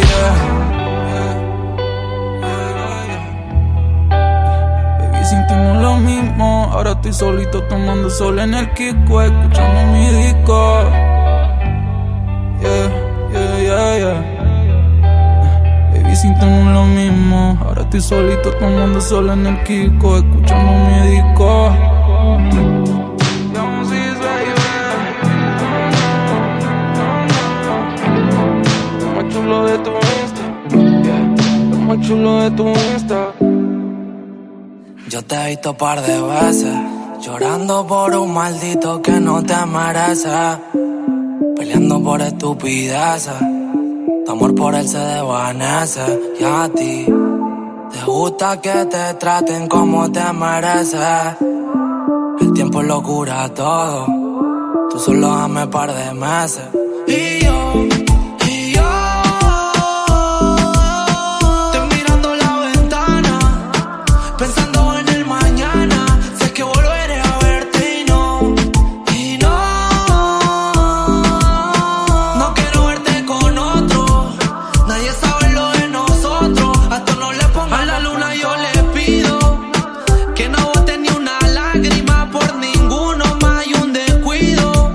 yeah. Baby, sentimos lo mismo. Ahora estoy solito tomando sol en el Kiko, escuchando mi disco, yeah, yeah, yeah, yeah. Baby, sentimos lo mismo. Ahora estoy solito tomando sol en el Kiko, escuchando mi disco. Chulo de tu Insta, yeah. Lo más chulo de tu Insta. Yo te he visto par de veces llorando por un maldito que no te merece, peleando por estupideces. Tu amor por él se desvanece. Y a ti te gusta que te traten como te mereces. El tiempo lo cura todo. Tú solo dame par de meses. Y yo pensando en el mañana, sé que volveré a verte y no quiero verte con otro. Nadie sabe lo de nosotros, hasta no le ponga a la luna. Yo le pido que no bote ni una lágrima por ninguno más y un descuido.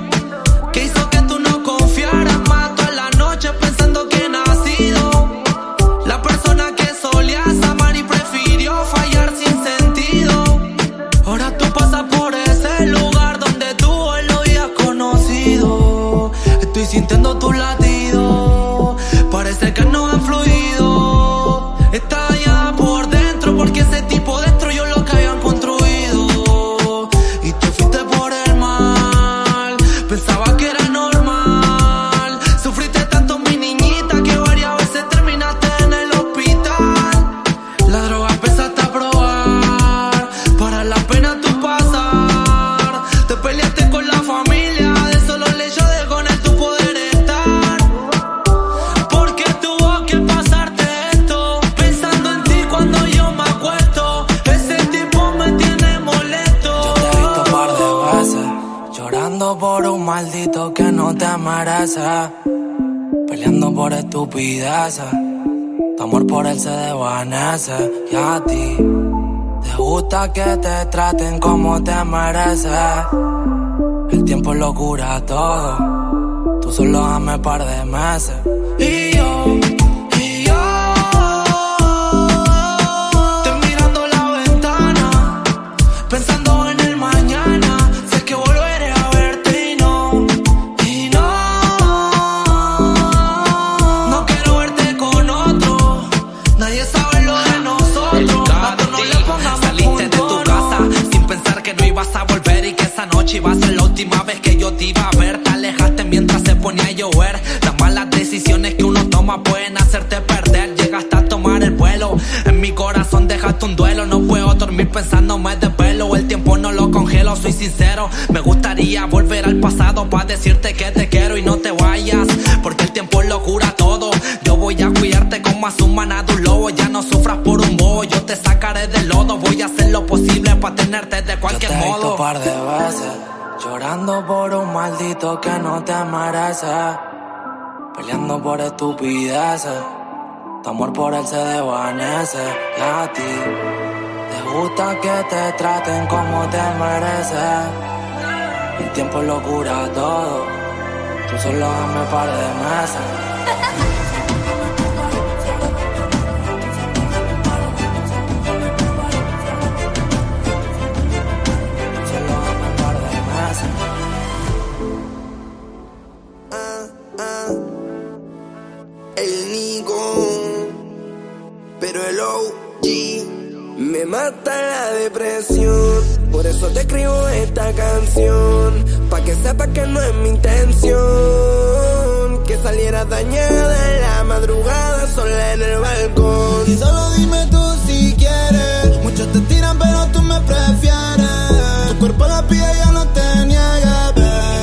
sintiendo tus latidos. Parece que no han fluido. Está dañada por dentro porque ese tipo destruyó lo que habían construido. Y te fuiste por el mal. Pensaba que era normal. Sufriste tanto, mi niñita, que varias veces terminaste en el hospital. La droga empezaste a probar para la pena tú pasar. Te peleaste con la familia, de solo el hecho de con él tu poder estar. Porque tuvo que pasarte esto, pensando en ti cuando yo me acuesto. Ese tipo me tiene molesto. Yo te he visto un par de veces llorando por un maldito que no te merece, peleando por estupideces. Tu amor por él se desvanece. Y a ti te gusta que te traten como te mereces. El tiempo lo cura todo. Tú solo dame par de meses. Y yo te mirando la ventana, pensando en el mañana. Sé que volveré a verte y no quiero verte con otro. Nadie sabe lo de nosotros. No le pongamos Saliste de tu casa sin pensar que no ibas a volver y que esa noche iba a ser la última vez que yo te iba a ver. Te alejaste mientras se ponía a llover. Las malas decisiones que uno toma pueden hacerte perder. Llegaste a tomar el vuelo. En mi corazón dejaste un duelo. No puedo dormir pensándome de pelo. El tiempo no lo congelo, soy sincero. Me gustaría volver al pasado para decirte que te quiero y no te vayas, porque el tiempo lo cura todo. Yo voy a cuidarte como a su maná de un lobo. Ya no sufras por un bobo, yo te sacaré del lodo. Voy a hacer lo posible para tenerte de cualquier Yo te he visto modo. un par de veces llorando por un maldito que no te merece, peleando por estupideces. Tu amor por él se desvanece. Y a ti te gusta que te traten como te mereces. El tiempo lo cura todo. Tú solo dame par de meses. El Nico, pero el OG me mata la depresión. Por eso te escribo esta canción, pa' que sepas que no es mi intención que salieras dañada en la madrugada sola en el balcón. Y solo dime tú si quieres. Muchos te tiran pero tú me prefieres. Tu cuerpo la pide, ya no te niegues,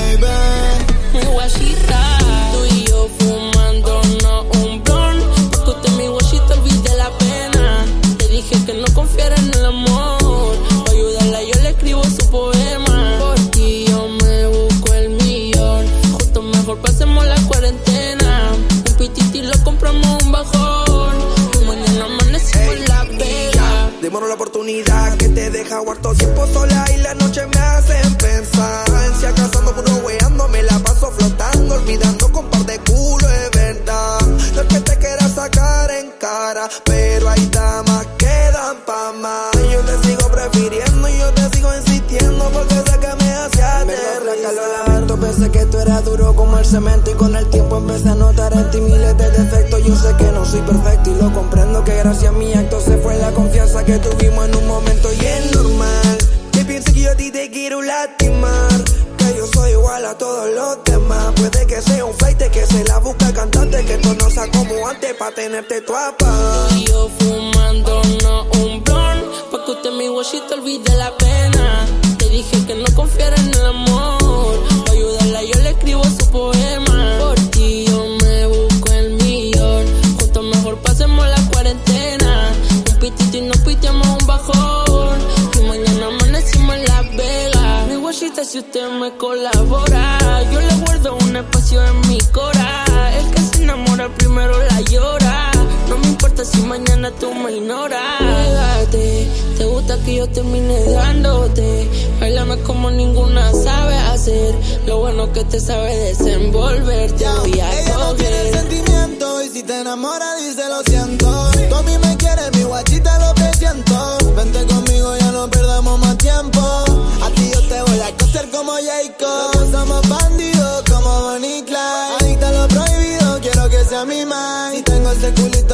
baby. Mi guachita, tú y yo fumándonos un blon. Porque usted mi guachita olvide la pena. Te dije que no confiara en el amor. Para ayudarla yo le escribo su poema. Por ti yo me busco el millón. Justo mejor pasemos la cuarentena. Un pititi lo compramos un bajón. Y mañana amanecimos en La Vega. Démonos la oportunidad que te deja harto tiempo sola y la noche me hacen pensar. Si acaso ando puro weando, me la paso flotando, olvidando con par de culo, es verdad. No es que te quiera sacar en cara, pero hay damas que dan pa' más. Yo te sigo prefiriendo y yo te sigo insistiendo porque sé que me hace aterrizar. Lo lamento, pensé que tú eras duro como el cemento y con el tiempo empecé a notar en ti miles de defectos. Yo sé que no soy perfecto y lo comprendo, que gracias a mi acto se fue la confianza que tuvimos en un momento y es normal que piense que yo a ti te quiero lastimar, que yo soy igual a todos los demás. Puede que sea un fake que se la busca cantante, que esto no sea como antes pa' tenerte tu apa. Tú y yo fumándonos un blon. Pa' que usted mi guachita olvide la pena. Te dije que no confiara en el amor. Pa' ayudarla yo le escribo su poema. Por ti yo me busco el millón. Juntos mejor pasemos la cuarentena. Un pitito y nos piteamos un bajón. Y mañana amanecimos en La Vega. Mi guachita si usted me colabora, yo le guardo un espacio en mi cora. El que se enamora primero la llora. No me importa si mañana tú me ignoras. Pégate, te gusta que yo termine dándote. Bailame como ninguna sabe hacer. Lo bueno que te sabe desenvolver. Te voy a ella no tiene sentimiento y si te enamora dice lo siento. Tú a mí me quieres, mi guachita, lo que siento. Vente conmigo, ya no perdamos más tiempo. A ti yo te voy a coser como Jacob. Somos bandidos como Bonnie Clyde.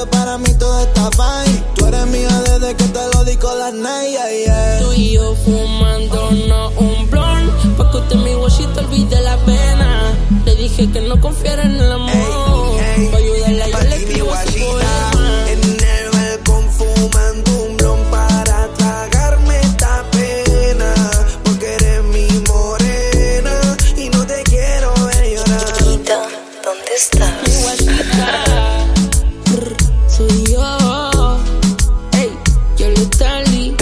pero para mí todo está fine. Tú eres mía desde que te lo di con las night, yeah. Tú y yo fumándonos un blon, pa' que usted mi guachito olvide la pena. Le dije que no confiara en el amor, pa' ayudarla yo le escribo su poema. En el balcón fumando un blon para tragarme esta pena, porque eres mi morena y no te quiero ver llorar. Chiquito, ¿dónde estás? Mi guachita, soy yo. Ey, yo le talí.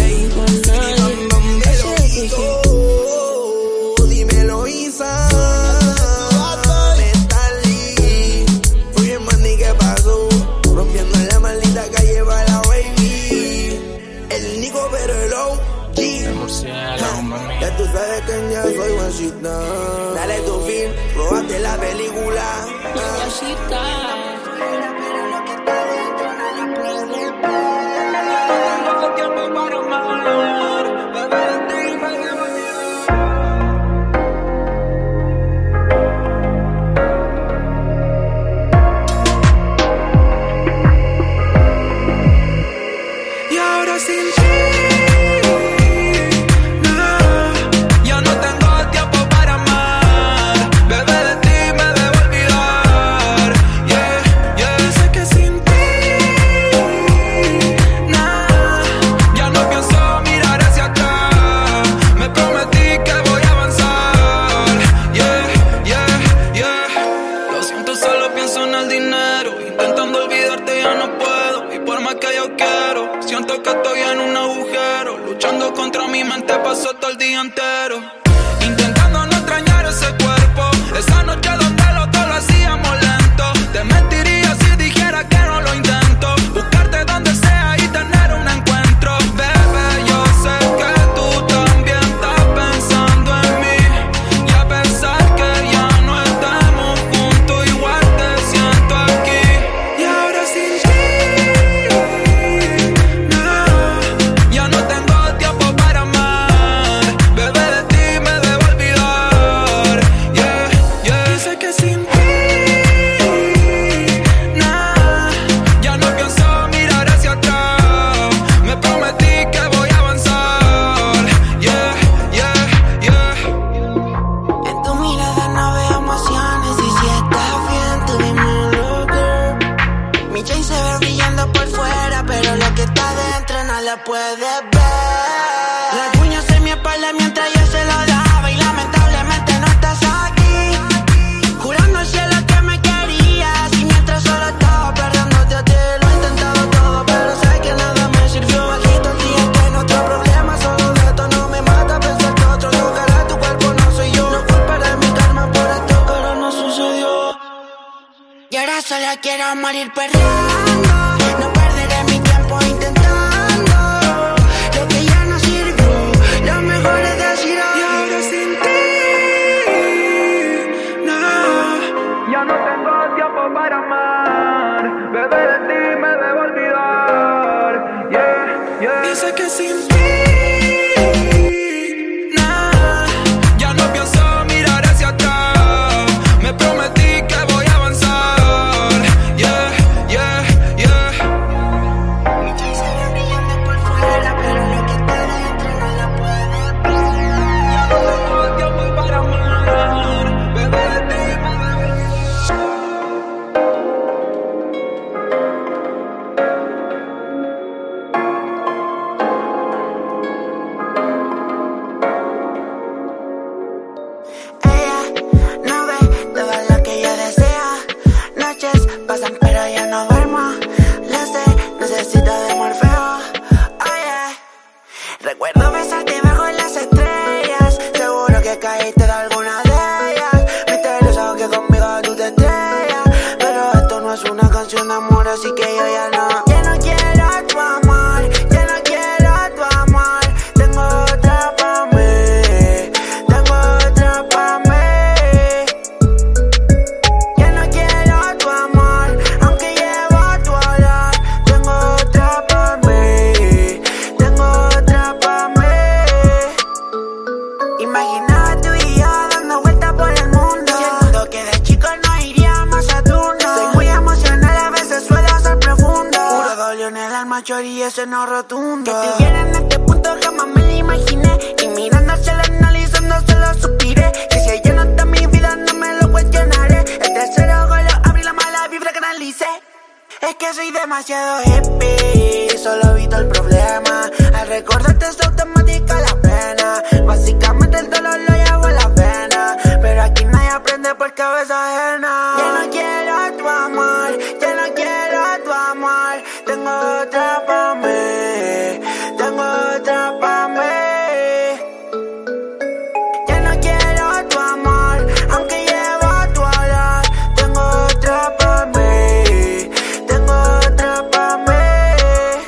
Dímelo, Isa. Metalí. Fui el maní que pasó, rompiendo en la maldita calle para la baby. El Nico, pero el OG. Ya tú sabes que ya soy guachita. Dale tu film, róbate la película. Guachita. Y ahora sin ti, no, ya no tengo tiempo para amar. Bebé, de ti me debo olvidar. Yeah, yeah. Sé que sin ti, no, ya no pienso mirar hacia atrás. Me prometí que voy a avanzar. Yeah, yeah, yeah. Lo siento, solo pienso en el dinero. Intentando olvidarte ya no puedo. Y por más que yo quiero, siento que estoy en un agujero. Luchando contra mi mente, paso todo el día entero. Intentando no extrañar ese cuerpo. Esa noche donde los dos lo hacíamos lento. Te mentiría si dijera que no lo intento. Buscarte donde sea y tener un encuentro. Bebé, yo sé que tú también estás pensando en mí. Y a pesar que ya no estamos juntos, igual te siento aquí. Y ahora sin ti, no, ya no tengo tiempo para amar. Bebé, de ti me debo olvidar. Yeah, yeah. Sé que sin ti, no, ya no pienso mirar hacia atrás. Me prometí que voy a avanzar. Yeah, yeah, yeah. En tu mirada no veo emociones y si estás bien, tú dímelo, girl. Mi chain se ve brillando por fuera, pero lo que está dentro no lo puedes ver. Las uñas en mi espalda mientras yo se lo daba y lamentablemente no estás aquí. Jurando al cielo que me querías y mientras solo estaba perdiéndote a ti. Lo he intentado todo, pero sé que nada me sirvió. Bajito el día que nuestro problema solo de esto no me mata. Pensar que otro tocará tu cuerpo, no soy yo. No culparé mi karma por esto, pero no sucedió. Y ahora solo quiero morir perdiendo. No perderé mi tiempo intentando lo que ya no sirvió. Lo mejor es decir Y ahora sin ti, no, ya no tengo tiempo para amar. Bebé, de ti me debo olvidar. Yeah, yeah. Y sé que sin ti, no, ya no pienso mirar hacia atrás. Me prometí que voy a avanzar. Yeah, yeah, yeah. mi chain se ve brillando por fuera, pero lo que está dentro no lo puedes ver. Ya no tengo tiempo para amar. Bebé, de ti me debo olvidar. Ella no ve todo lo que yo deseo. Noches pasan pero yo no duermo. Lo sé, necesito de Morfeo. Oye, recuerdo besarte bajo las estrellas. Seguro que caíste de alguna de ellas. Misterioso que conmigo tú te estrellas. Pero esto no es una canción de amor, así que yo ya no. Ya no quiero tu amor, ya no quiero tu amor. Tengo otra pa' mí, tengo otra pa' mí. Ya no quiero tu amor, aunque llevo tu olor. Tengo otra pa' mí, tengo otra pa' mí. Imaginaba tú y yo dando vueltas por el mundo. Siento que de chico no iríamos a Saturno. Soy muy emocional, a veces suelo ser profundo. chori, ese no rotundo. Que estuviera en este punto jamás me lo imaginé. Y mirándosela, analizándoselo, suspiré. Que si ella no está en mi vida, no me lo cuestionaré. El tercer ojo lo abrí, la mala vibra que analicé. Es que soy demasiado hippie, solo evito el problema. Al recordarte es automática la pena. Básicamente el dolor lo llevo en la vena. Pero aquí nadie aprende por cabeza ajena. Ya no quiero tu amor, ya no quiero tu amor. Tengo otra pa' mí, tengo otra pa' mí. Ya no quiero tu amor, aunque llevo tu olor. Tengo otra pa' mí, tengo otra pa' mí.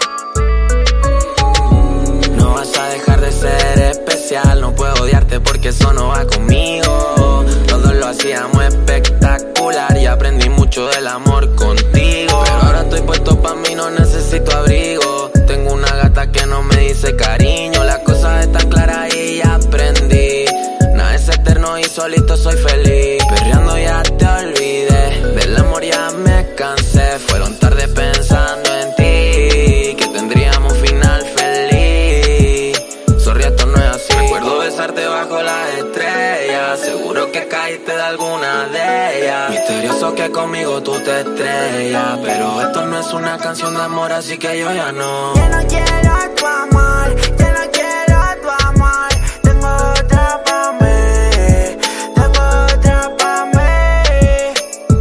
No vas a dejar de ser especial, no puedo odiarte porque eso no va conmigo. Todos lo hacíamos espectacular y aprendí mucho del amor contigo. Pero ahora estoy puesto pa' mí, no necesito abrigo. Tengo una gata que no me dice cariño. Las cosas están claras y ya aprendí. Nada es eterno y solito soy feliz. Perreando ya te olvidé, del amor ya me cansé. Fueron tardes pensando en ti, que tendríamos un final feliz. Sorry, esto no es así. Recuerdo besarte bajo las estrellas, seguro que caíste de alguna de ellas. Misterioso que conmigo tú te estrellas, pero esto no es una canción de amor, así que yo ya no. Ya no quiero tu amor, ya no quiero tu amor. Tengo otra pa' mí, tengo otra pa' mí.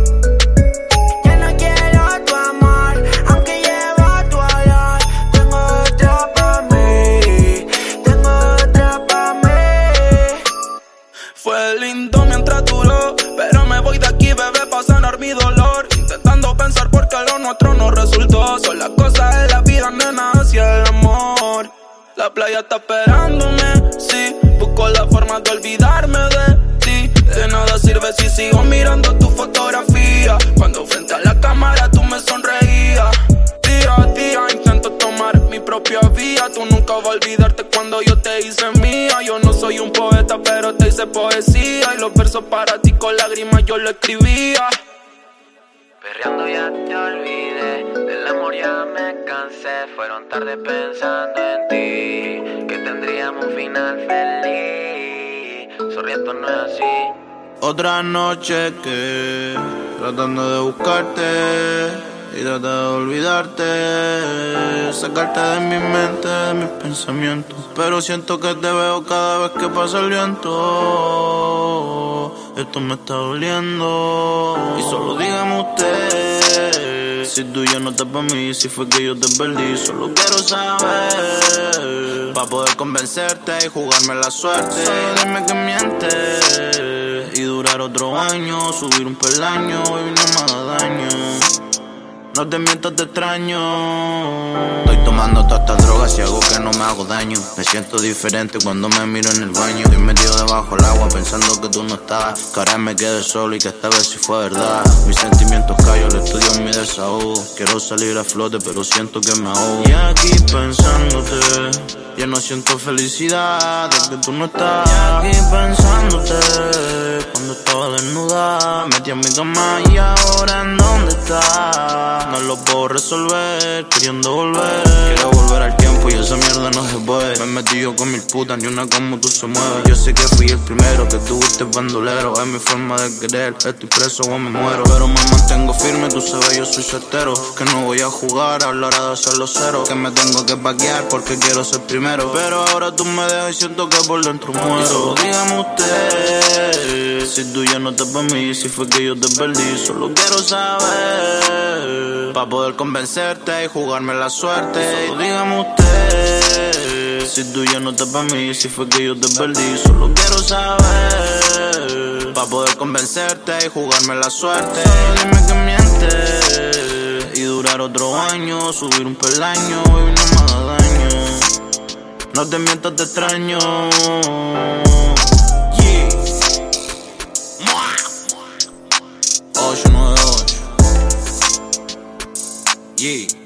Ya no quiero tu amor, aunque llevo tu olor. Tengo otra pa' mí, tengo otra pa' mí. Fue lindo mientras duró, pero me voy de aquí, bebé, pa' sanar mi dolor. Intentando pensar por qué lo nuestro no resultó. Son las cosas de la vida, nena, hacia el amor. La playa está esperándome, sí. Busco la forma de olvidarme de ti. De nada sirve si sigo mirando tu fotografía, cuando frente a la cámara tú me sonreías. Día a día intento tomar mi propia vía. Tú nunca vas a olvidarte cuando yo te hice mía. Yo no soy un poeta, pero te hice poesía. Y los versos para ti con lágrimas yo lo escribía. Perreando ya te olvidé, del amor ya me cansé. Fueron tardes pensando en ti, que tendríamos un final feliz. Sorry, esto no es así. Otra noche que tratando de buscarte y tratar de olvidarte, sacarte de mi mente, de mis pensamientos. Pero siento que te veo cada vez que pasa el viento. Esto me está doliendo. Y solo dígame usted, si tú ya no estás pa' mí, si fue que yo te perdí. Solo quiero saber, pa' poder convencerte y jugarme la suerte. Solo dime que mientes y durar otro año, subir un peldaño y no me haga daño. No te mientas, te extraño. Estoy tomando todas estas drogas y hago que no me hago daño. Me siento diferente cuando me miro en el baño. Estoy metido debajo del agua pensando que tú no estabas, que ahora me quedé solo y que esta vez sí fue verdad. Mis sentimientos callo, el estudio en mi desahogo. Quiero salir a flote pero siento que me ahogo. Y aquí pensándote, ya no siento felicidad desde que tú no estás. Y aquí pensándote, cuando estaba desnuda, metí en mi cama y ahora en dónde estás. No lo puedo resolver, queriendo volver. Quiero volver al tiempo y esa mierda no se puede. Me metí yo con 1000 putas, ni una como tú se mueve. Yo sé que fui el primero, que tuviste bandolero. Es mi forma de querer, estoy preso o me muero. Pero me mantengo firme, tú sabes, yo soy certero. Que no voy a jugar, hablar de hacerlo cero. Que me tengo que paquear porque quiero ser primero. Pero ahora tú me dejas y siento que por dentro muero. Y solo dígame usted, si tú ya no estás pa' mí, si fue que yo te perdí. Solo quiero saber, pa' poder convencerte y jugarme la suerte. Solo dígame usted, si tú ya no estás pa' mí, si fue que yo te perdí. Solo quiero saber, pa' poder convencerte y jugarme la suerte. Solo dime que mientes y durar otro año, subir un peldaño y no me haga daño. No te mientas, te extraño. Yeah. 898. Yeah.